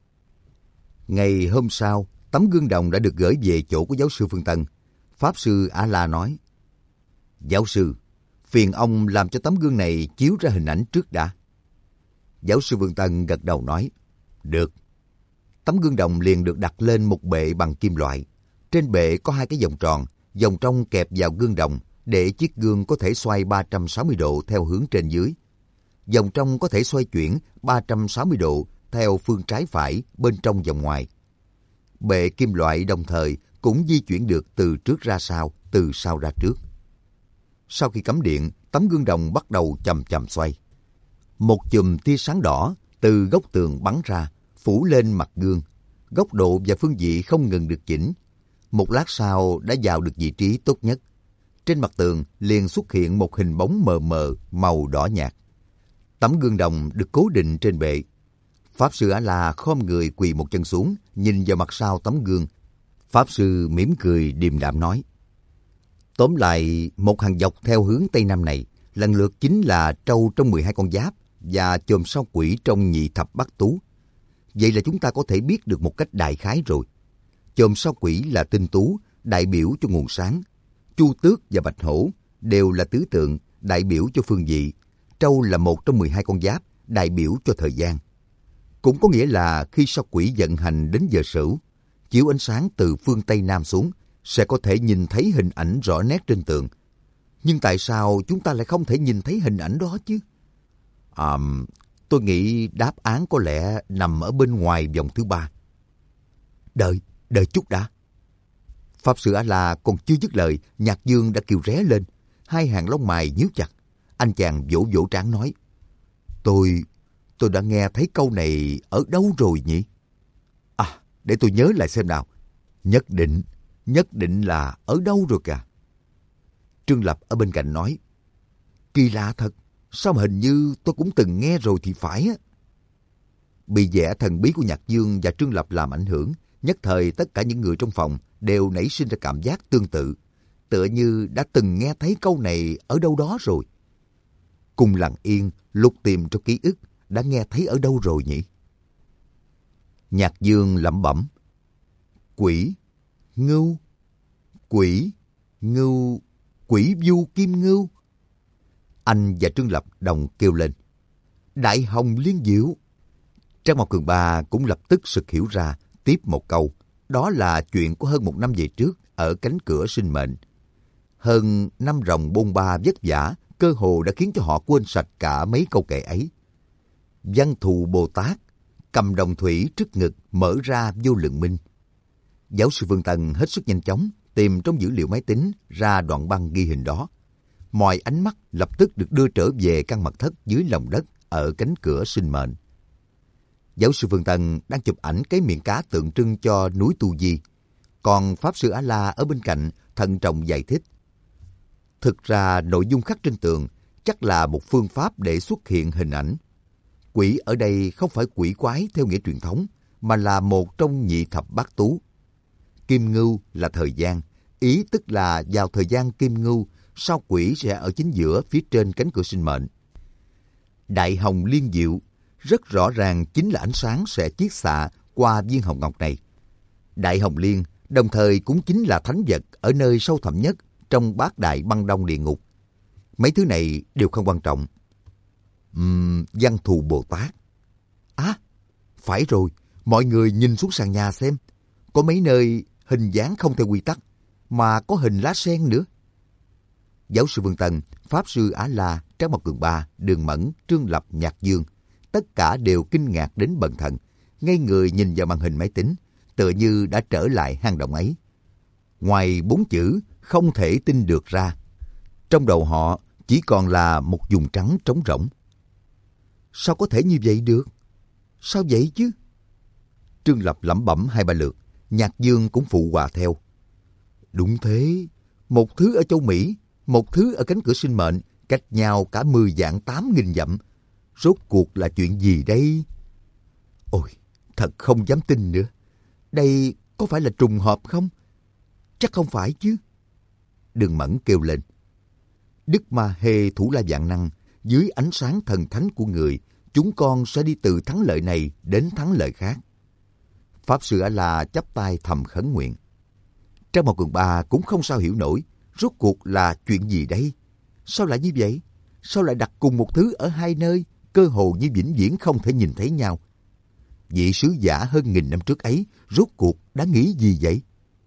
Ngày hôm sau, tấm gương đồng đã được gửi về chỗ của giáo sư Phương Tân. Pháp sư A-la nói, giáo sư, phiền ông làm cho tấm gương này chiếu ra hình ảnh trước đã. Giáo sư Phương Tân gật đầu nói, được. Tấm gương đồng liền được đặt lên một bệ bằng kim loại. Trên bệ có hai cái vòng tròn, vòng trong kẹp vào gương đồng để chiếc gương có thể xoay ba trăm sáu mươi độ theo hướng trên dưới. Vòng trong có thể xoay chuyển ba trăm sáu mươi độ theo phương trái phải bên trong vòng ngoài. Bệ kim loại đồng thời cũng di chuyển được từ trước ra sau, từ sau ra trước. Sau khi cắm điện, tấm gương đồng bắt đầu chậm chậm xoay. Một chùm tia sáng đỏ từ góc tường bắn ra, phủ lên mặt gương. Góc độ và phương vị không ngừng được chỉnh. Một lát sau đã vào được vị trí tốt nhất. Trên mặt tường liền xuất hiện một hình bóng mờ mờ màu đỏ nhạt. Tấm gương đồng được cố định trên bệ. Pháp sư A-la khom người quỳ một chân xuống, nhìn vào mặt sau tấm gương. Pháp sư mỉm cười điềm đạm nói, tóm lại, một hàng dọc theo hướng Tây Nam này, lần lượt chính là trâu trong mười hai con giáp và chòm sao quỷ trong nhị thập bát tú. Vậy là chúng ta có thể biết được một cách đại khái rồi. Chòm sao quỷ là tinh tú, đại biểu cho nguồn sáng. Chu tước và bạch hổ đều là tứ tượng, đại biểu cho phương vị. Trâu là một trong mười hai con giáp, đại biểu cho thời gian. Cũng có nghĩa là khi sao quỷ vận hành đến giờ sửu, chiếu ánh sáng từ phương Tây Nam xuống, sẽ có thể nhìn thấy hình ảnh rõ nét trên tường. Nhưng tại sao chúng ta lại không thể nhìn thấy hình ảnh đó chứ? À, tôi nghĩ đáp án có lẽ nằm ở bên ngoài vòng thứ ba. Đợi, đợi chút đã. Pháp sư A-la còn chưa dứt lời, Nhạc Dương đã kêu ré lên. Hai hàng lông mày nhíu chặt. Anh chàng vỗ vỗ trán nói, Tôi, tôi đã nghe thấy câu này ở đâu rồi nhỉ? À, để tôi nhớ lại xem nào. Nhất định, nhất định là ở đâu rồi kìa. Trương Lập ở bên cạnh nói, kỳ lạ thật, sao mà hình như tôi cũng từng nghe rồi thì phải á. Bị vẻ thần bí của Nhạc Dương và Trương Lập làm ảnh hưởng, nhất thời tất cả những người trong phòng đều nảy sinh ra cảm giác tương tự, tựa như đã từng nghe thấy câu này ở đâu đó rồi. Cùng lặng yên, lục tìm trong ký ức đã nghe thấy ở đâu rồi nhỉ? Nhạc Dương lẩm bẩm, quỷ, ngưu, quỷ, ngưu, quỷ du kim ngưu. Anh và Trương Lập đồng kêu lên, Đại Hồng Liên Diệu. Trang Mộc Cường Ba cũng lập tức sực hiểu ra tiếp một câu, đó là chuyện của hơn một năm về trước ở cánh cửa sinh mệnh. Hơn năm ròng bôn ba vất vả, cơ hồ đã khiến cho họ quên sạch cả mấy câu kệ ấy. Văn thù Bồ Tát, cầm đồng thủy trước ngực mở ra vô lượng minh. Giáo sư Vương Tân hết sức nhanh chóng tìm trong dữ liệu máy tính ra đoạn băng ghi hình đó. Mọi ánh mắt lập tức được đưa trở về căn mật thất dưới lòng đất ở cánh cửa sinh mệnh. Giáo sư Vương Tân đang chụp ảnh cái miệng cá tượng trưng cho núi Tu Di, còn Pháp sư A-la ở bên cạnh thận trọng giải thích. Thực ra nội dung khắc trên tường chắc là một phương pháp để xuất hiện hình ảnh. Quỷ ở đây không phải quỷ quái theo nghĩa truyền thống, mà là một trong nhị thập bát tú. Kim ngưu là thời gian, ý tức là vào thời gian kim ngưu, sao quỷ sẽ ở chính giữa phía trên cánh cửa sinh mệnh. Đại hồng liên diệu, rất rõ ràng chính là ánh sáng sẽ chiết xạ qua viên hồng ngọc này. Đại hồng liên đồng thời cũng chính là thánh vật ở nơi sâu thẳm nhất trong bát đại băng đông địa ngục. Mấy thứ này đều không quan trọng. Uhm, Văn thù Bồ Tát. À, phải rồi, mọi người nhìn xuống sàn nhà xem. Có mấy nơi hình dáng không theo quy tắc, mà có hình lá sen nữa. Giáo sư Vương Tân, Pháp sư A-la, Trác Mộc Cường Ba, Đường Mẫn, Trương Lập, Nhạc Dương, tất cả đều kinh ngạc đến bần thần, ngây người nhìn vào màn hình máy tính, tựa như đã trở lại hang động ấy. Ngoài bốn chữ không thể tin được ra, trong đầu họ chỉ còn là một vùng trắng trống rỗng. Sao có thể như vậy được? Sao vậy chứ? Trương Lập lẩm bẩm hai ba lượt, Nhạc Dương cũng phụ họa theo. Đúng thế, một thứ ở châu Mỹ, một thứ ở cánh cửa sinh mệnh, cách nhau cả mười vạn tám nghìn dặm. Rốt cuộc là chuyện gì đây? Ôi, thật không dám tin nữa. Đây có phải là trùng hợp không? Chắc không phải chứ. Đường Mẫn kêu lên. Đức Ma Hê Thủ La Vạn Năng, dưới ánh sáng thần thánh của người, chúng con sẽ đi từ thắng lợi này đến thắng lợi khác. Pháp sư A-la chắp tay thầm khấn nguyện. Trác Mộc Cường Ba cũng không sao hiểu nổi, rốt cuộc là chuyện gì đây? Sao lại như vậy? Sao lại đặt cùng một thứ ở hai nơi, cơ hồ như vĩnh viễn không thể nhìn thấy nhau? Vị sứ giả hơn nghìn năm trước ấy, rốt cuộc đã nghĩ gì vậy?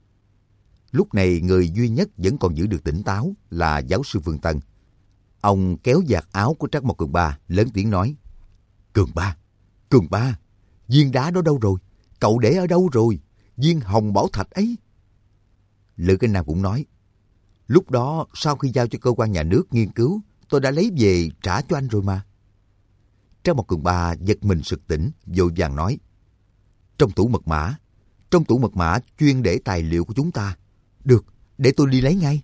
Lúc này người duy nhất vẫn còn giữ được tỉnh táo là giáo sư Vương Tân. Ông kéo vạt áo của Trác Mộc Cường Ba, lớn tiếng nói. Cường Ba, Cường Ba, viên đá đó đâu rồi? Cậu để ở đâu rồi? Viên hồng bảo thạch ấy. Lữ Kinh Nam cũng nói. Lúc đó, sau khi giao cho cơ quan nhà nước nghiên cứu, tôi đã lấy về trả cho anh rồi mà. Trác Mộc Cường Ba giật mình sực tỉnh, vội vàng nói. Trong tủ mật mã, trong tủ mật mã chuyên để tài liệu của chúng ta. Được, để tôi đi lấy ngay.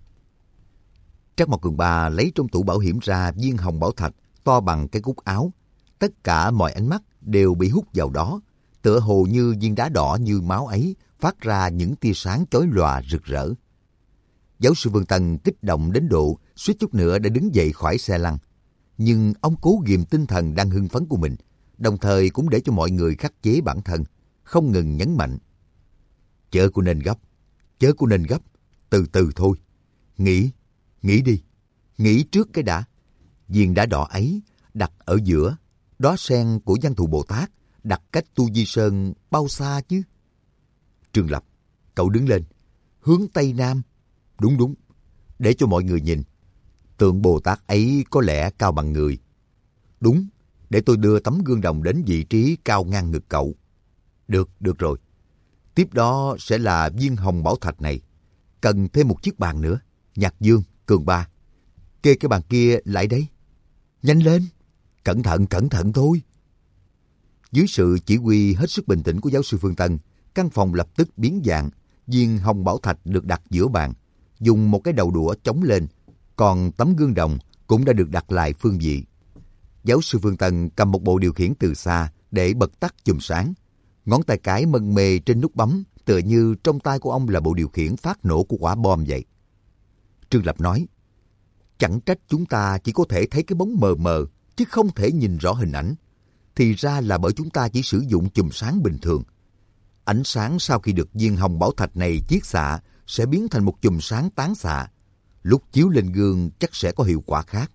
Trác Mộc Cường Ba lấy trong tủ bảo hiểm ra viên hồng bảo thạch to bằng cái cúc áo. Tất cả mọi ánh mắt đều bị hút vào đó, tựa hồ như viên đá đỏ như máu ấy phát ra những tia sáng chói lòa rực rỡ. Giáo sư Vương Tân kích động đến độ suýt chút nữa đã đứng dậy khỏi xe lăn. Nhưng ông cố ghìm tinh thần đang hưng phấn của mình, đồng thời cũng để cho mọi người khắc chế bản thân, không ngừng nhấn mạnh. Chớ cô nên gấp, chớ cô nên gấp, từ từ thôi. Nghĩ, nghĩ đi, nghĩ trước cái đã. Viên đá đỏ ấy đặt ở giữa, đóa sen của Văn thù Bồ Tát đặt cách Tu Di Sơn bao xa chứ? Trương Lập, cậu đứng lên, hướng Tây Nam. Đúng đúng, để cho mọi người nhìn. Tượng Bồ Tát ấy có lẽ cao bằng người. Đúng, để tôi đưa tấm gương đồng đến vị trí cao ngang ngực cậu. Được, được rồi. Tiếp đó sẽ là viên hồng bảo thạch này. Cần thêm một chiếc bàn nữa. Nhạc Dương, Cường Ba, kê cái bàn kia lại đây. Nhanh lên, cẩn thận, cẩn thận thôi. Dưới sự chỉ huy hết sức bình tĩnh của giáo sư Phương Tân, căn phòng lập tức biến dạng. Viên hồng bảo thạch được đặt giữa bàn, dùng một cái đầu đũa chống lên, còn tấm gương đồng cũng đã được đặt lại phương vị. Giáo sư Phương Tân cầm một bộ điều khiển từ xa để bật tắt chùm sáng. Ngón tay cái mân mê trên nút bấm, tựa như trong tay của ông là bộ điều khiển phát nổ của quả bom vậy. Trương Lập nói, chẳng trách chúng ta chỉ có thể thấy cái bóng mờ mờ, chứ không thể nhìn rõ hình ảnh. Thì ra là bởi chúng ta chỉ sử dụng chùm sáng bình thường. Ánh sáng sau khi được viên hồng bảo thạch này chiết xạ sẽ biến thành một chùm sáng tán xạ. Lúc chiếu lên gương chắc sẽ có hiệu quả khác.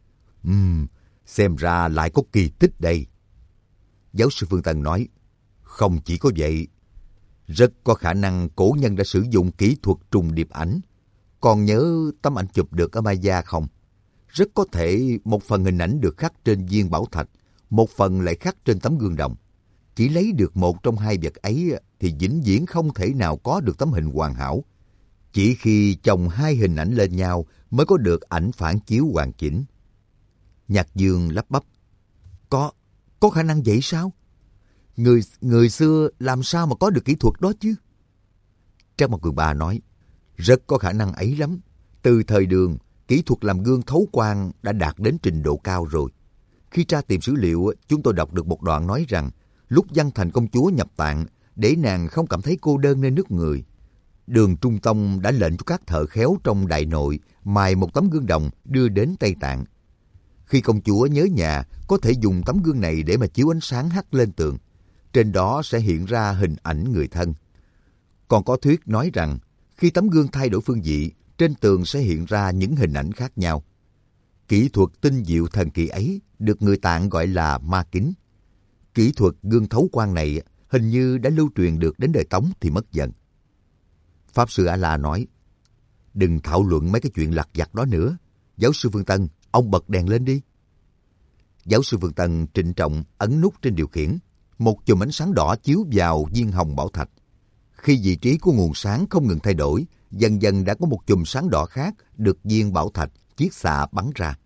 Ừm, xem ra lại có kỳ tích đây. Giáo sư Phương Tân nói, không chỉ có vậy. Rất có khả năng cổ nhân đã sử dụng kỹ thuật trùng điệp ảnh. Còn nhớ tấm ảnh chụp được ở Maya không? Rất có thể một phần hình ảnh được khắc trên viên bảo thạch, một phần lại khắc trên tấm gương đồng. Chỉ lấy được một trong hai vật ấy thì vĩnh viễn không thể nào có được tấm hình hoàn hảo. Chỉ khi chồng hai hình ảnh lên nhau mới có được ảnh phản chiếu hoàn chỉnh. Nhạc Dương lắp bắp. Có, có khả năng vậy sao? Người, người xưa làm sao mà có được kỹ thuật đó chứ? Trang Mặt Cường Ba nói, rất có khả năng ấy lắm. Từ thời Đường, kỹ thuật làm gương thấu quang đã đạt đến trình độ cao rồi. Khi tra tìm sử liệu, chúng tôi đọc được một đoạn nói rằng lúc Văn Thành công chúa nhập tạng, để nàng không cảm thấy cô đơn nơi nước người, Đường Trung Tông đã lệnh cho các thợ khéo trong Đại Nội mài một tấm gương đồng đưa đến Tây Tạng. Khi công chúa nhớ nhà, có thể dùng tấm gương này để mà chiếu ánh sáng hắt lên tường. Trên đó sẽ hiện ra hình ảnh người thân. Còn có thuyết nói rằng, khi tấm gương thay đổi phương vị, trên tường sẽ hiện ra những hình ảnh khác nhau. Kỹ thuật tinh diệu thần kỳ ấy được người Tạng gọi là ma kính. Kỹ thuật gương thấu quang này hình như đã lưu truyền được đến đời Tống thì mất dần. Pháp sư A-la nói, đừng thảo luận mấy cái chuyện lặt vặt đó nữa. Giáo sư Phương Tân, ông bật đèn lên đi. Giáo sư Phương Tân trịnh trọng ấn nút trên điều khiển. Một chùm ánh sáng đỏ chiếu vào viên hồng bảo thạch. Khi vị trí của nguồn sáng không ngừng thay đổi, dần dần đã có một chùm sáng đỏ khác được viên bảo thạch chiết xạ bắn ra.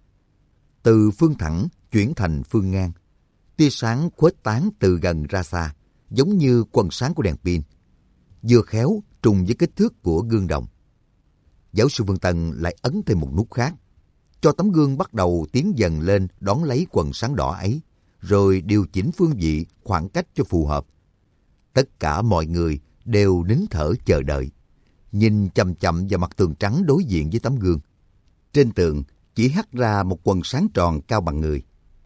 Từ phương thẳng chuyển thành phương ngang. Tia sáng khuếch tán từ gần ra xa, giống như quầng sáng của đèn pin. Vừa khéo trùng với kích thước của gương đồng. Giáo sư Phương Tân lại ấn thêm một nút khác, cho tấm gương bắt đầu tiến dần lên đón lấy quầng sáng đỏ ấy, rồi điều chỉnh phương vị, khoảng cách cho phù hợp. Tất cả mọi người đều nín thở chờ đợi, nhìn chằm chằm vào mặt tường trắng đối diện với tấm gương. Trên tường chỉ hắt ra một quầng sáng tròn cao bằng người.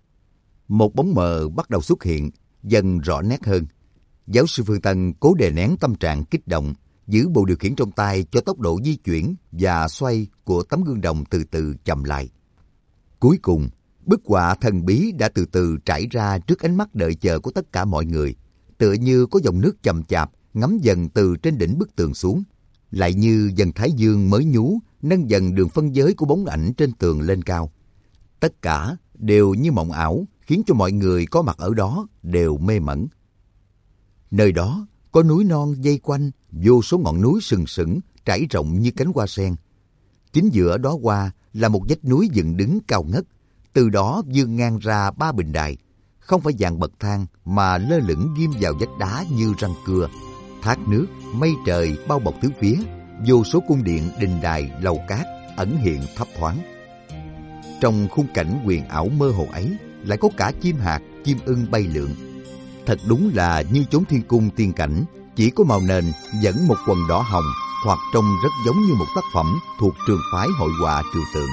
Một bóng mờ bắt đầu xuất hiện, dần rõ nét hơn. Giáo sư Phương Tân cố đè nén tâm trạng kích động, giữ bộ điều khiển trong tay cho tốc độ di chuyển và xoay của tấm gương đồng từ từ chậm lại. Cuối cùng, bức họa thần bí đã từ từ trải ra trước ánh mắt đợi chờ của tất cả mọi người, tựa như có dòng nước chậm chạp ngấm dần từ trên đỉnh bức tường xuống, lại như dần thái dương mới nhú nâng dần đường phân giới của bóng ảnh trên tường lên cao. Tất cả đều như mộng ảo, khiến cho mọi người có mặt ở đó đều mê mẩn. Nơi đó có núi non vây quanh, vô số ngọn núi sừng sững trải rộng như cánh hoa sen. Chính giữa đó hoa là một vách núi dựng đứng cao ngất, từ đó vươn ngang ra ba bình đài, không phải dạng bậc thang mà lơ lửng ghim vào vách đá như răng cưa. Thác nước, mây trời bao bọc tứ phía, vô số cung điện, đình đài, lầu cát ẩn hiện thấp thoáng. Trong khung cảnh huyền ảo mơ hồ ấy, lại có cả chim hạt, chim ưng bay lượn. Thật đúng là như chốn thiên cung tiên cảnh, chỉ có màu nền dẫn một quần đỏ hồng, hoặc trông rất giống như một tác phẩm thuộc trường phái hội họa trừu tượng.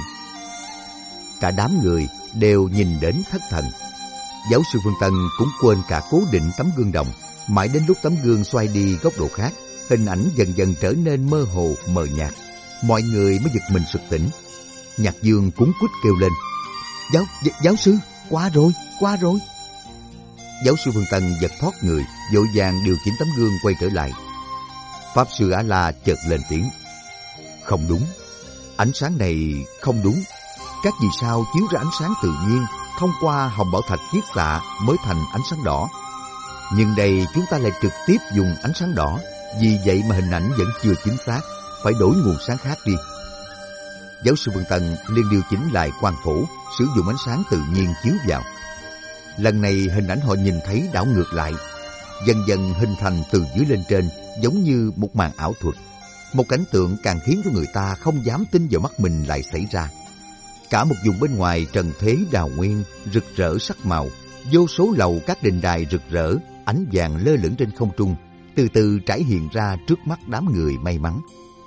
Cả đám người đều nhìn đến thất thần. Giáo sư Phương Tân cũng quên cả cố định tấm gương đồng, mãi đến lúc tấm gương xoay đi góc độ khác, hình ảnh dần dần trở nên mơ hồ, mờ nhạt. Mọi người mới giật mình sực tỉnh. Nhạc Dương cuống quýt kêu lên, Giáo, giáo sư, qua rồi, qua rồi. Giáo sư Phương Tân giật thoát người, vội vàng điều chỉnh tấm gương quay trở lại. Pháp sư A-la chợt lên tiếng, không đúng, ánh sáng này không đúng. Các vì sao chiếu ra ánh sáng tự nhiên, thông qua hồng bảo thạch chiết xạ mới thành ánh sáng đỏ. Nhưng đây chúng ta lại trực tiếp dùng ánh sáng đỏ, vì vậy mà hình ảnh vẫn chưa chính xác, phải đổi nguồn sáng khác đi. Giáo sư Phương Tân liền điều chỉnh lại quang phổ, sử dụng ánh sáng tự nhiên chiếu vào. Lần này hình ảnh họ nhìn thấy đảo ngược lại, dần dần hình thành từ dưới lên trên, giống như một màn ảo thuật. Một cảnh tượng càng khiến cho người ta không dám tin vào mắt mình lại xảy ra. Cả một vùng bên ngoài trần thế đào nguyên, rực rỡ sắc màu, vô số lầu các đình đài rực rỡ, ánh vàng lơ lửng trên không trung, từ từ trải hiện ra trước mắt đám người may mắn.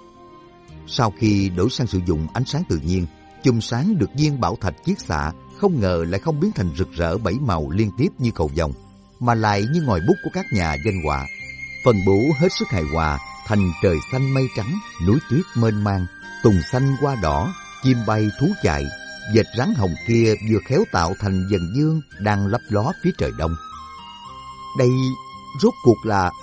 Sau khi đổi sang sử dụng ánh sáng tự nhiên, chùm sáng được viên bảo thạch chiết xạ không ngờ lại không biến thành rực rỡ bảy màu liên tiếp như cầu vồng, mà lại như ngòi bút của các nhà danh họa, phân bố hết sức hài hòa thành trời xanh mây trắng, núi tuyết mênh mang, tùng xanh hoa đỏ, chim bay thú chạy, vệt rắn hồng kia vừa khéo tạo thành dần dương đang lấp ló phía trời đông. Đây rốt cuộc là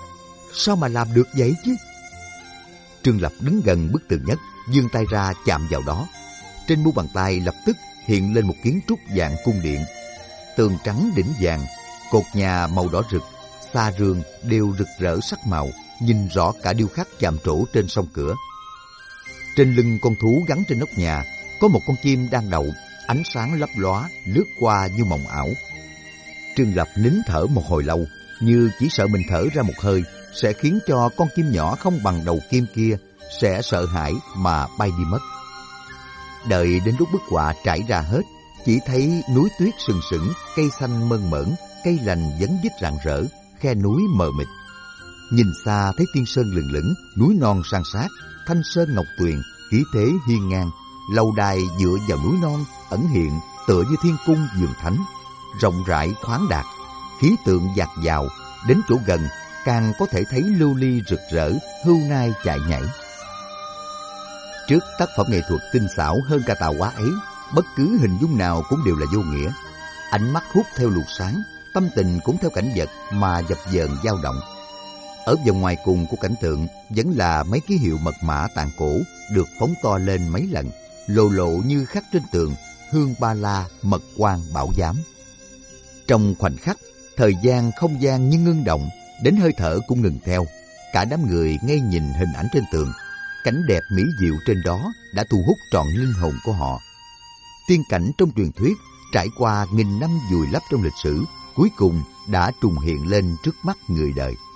sao mà làm được vậy chứ? Trương Lập đứng gần bức tường nhất, vươn tay ra chạm vào đó. Trên mu bàn tay lập tức hiện lên một kiến trúc dạng cung điện. Tường trắng đỉnh vàng, cột nhà màu đỏ rực, xa rương đều rực rỡ sắc màu, nhìn rõ cả điêu khắc chạm trổ trên song cửa. Trên lưng con thú gắn trên nóc nhà, có một con chim đang đậu, ánh sáng lấp lóa, lướt qua như mộng ảo. Trương Lập nín thở một hồi lâu, như chỉ sợ mình thở ra một hơi sẽ khiến cho con chim nhỏ không bằng đầu kim kia sẽ sợ hãi mà bay đi mất. Đợi đến lúc bức họa trải ra hết, chỉ thấy núi tuyết sừng sững, cây xanh mơn mởn, cây lành vấn vít rạng rỡ, khe núi mờ mịt. Nhìn xa thấy tiên sơn lừng lững, núi non san sát, thanh sơn ngọc tuyền, khí thế hiên ngang. Lâu đài dựa vào núi non ẩn hiện tựa như thiên cung vườn thánh, rộng rãi khoáng đạt, khí tượng dạt dào. Đến chỗ gần càng có thể thấy lưu ly rực rỡ, hưu nai chạy nhảy. Trước tác phẩm nghệ thuật tinh xảo hơn cả tạo hóa ấy, bất cứ hình dung nào cũng đều là vô nghĩa. Ánh mắt hút theo luồng sáng, tâm tình cũng theo cảnh vật mà dập dờn dao động. Ở vòng ngoài cùng của cảnh tượng vẫn là mấy ký hiệu mật mã tạng cổ được phóng to lên mấy lần, lộ lộ như khắc trên tường, hương ba la, mật quan bảo giám. Trong khoảnh khắc, thời gian không gian như ngưng động, đến hơi thở cũng ngừng theo. Cả đám người ngây nhìn hình ảnh trên tường, cảnh đẹp mỹ diệu trên đó đã thu hút trọn linh hồn của họ. Tiên cảnh trong truyền thuyết trải qua nghìn năm vùi lấp trong lịch sử, cuối cùng đã trùng hiện lên trước mắt người đời.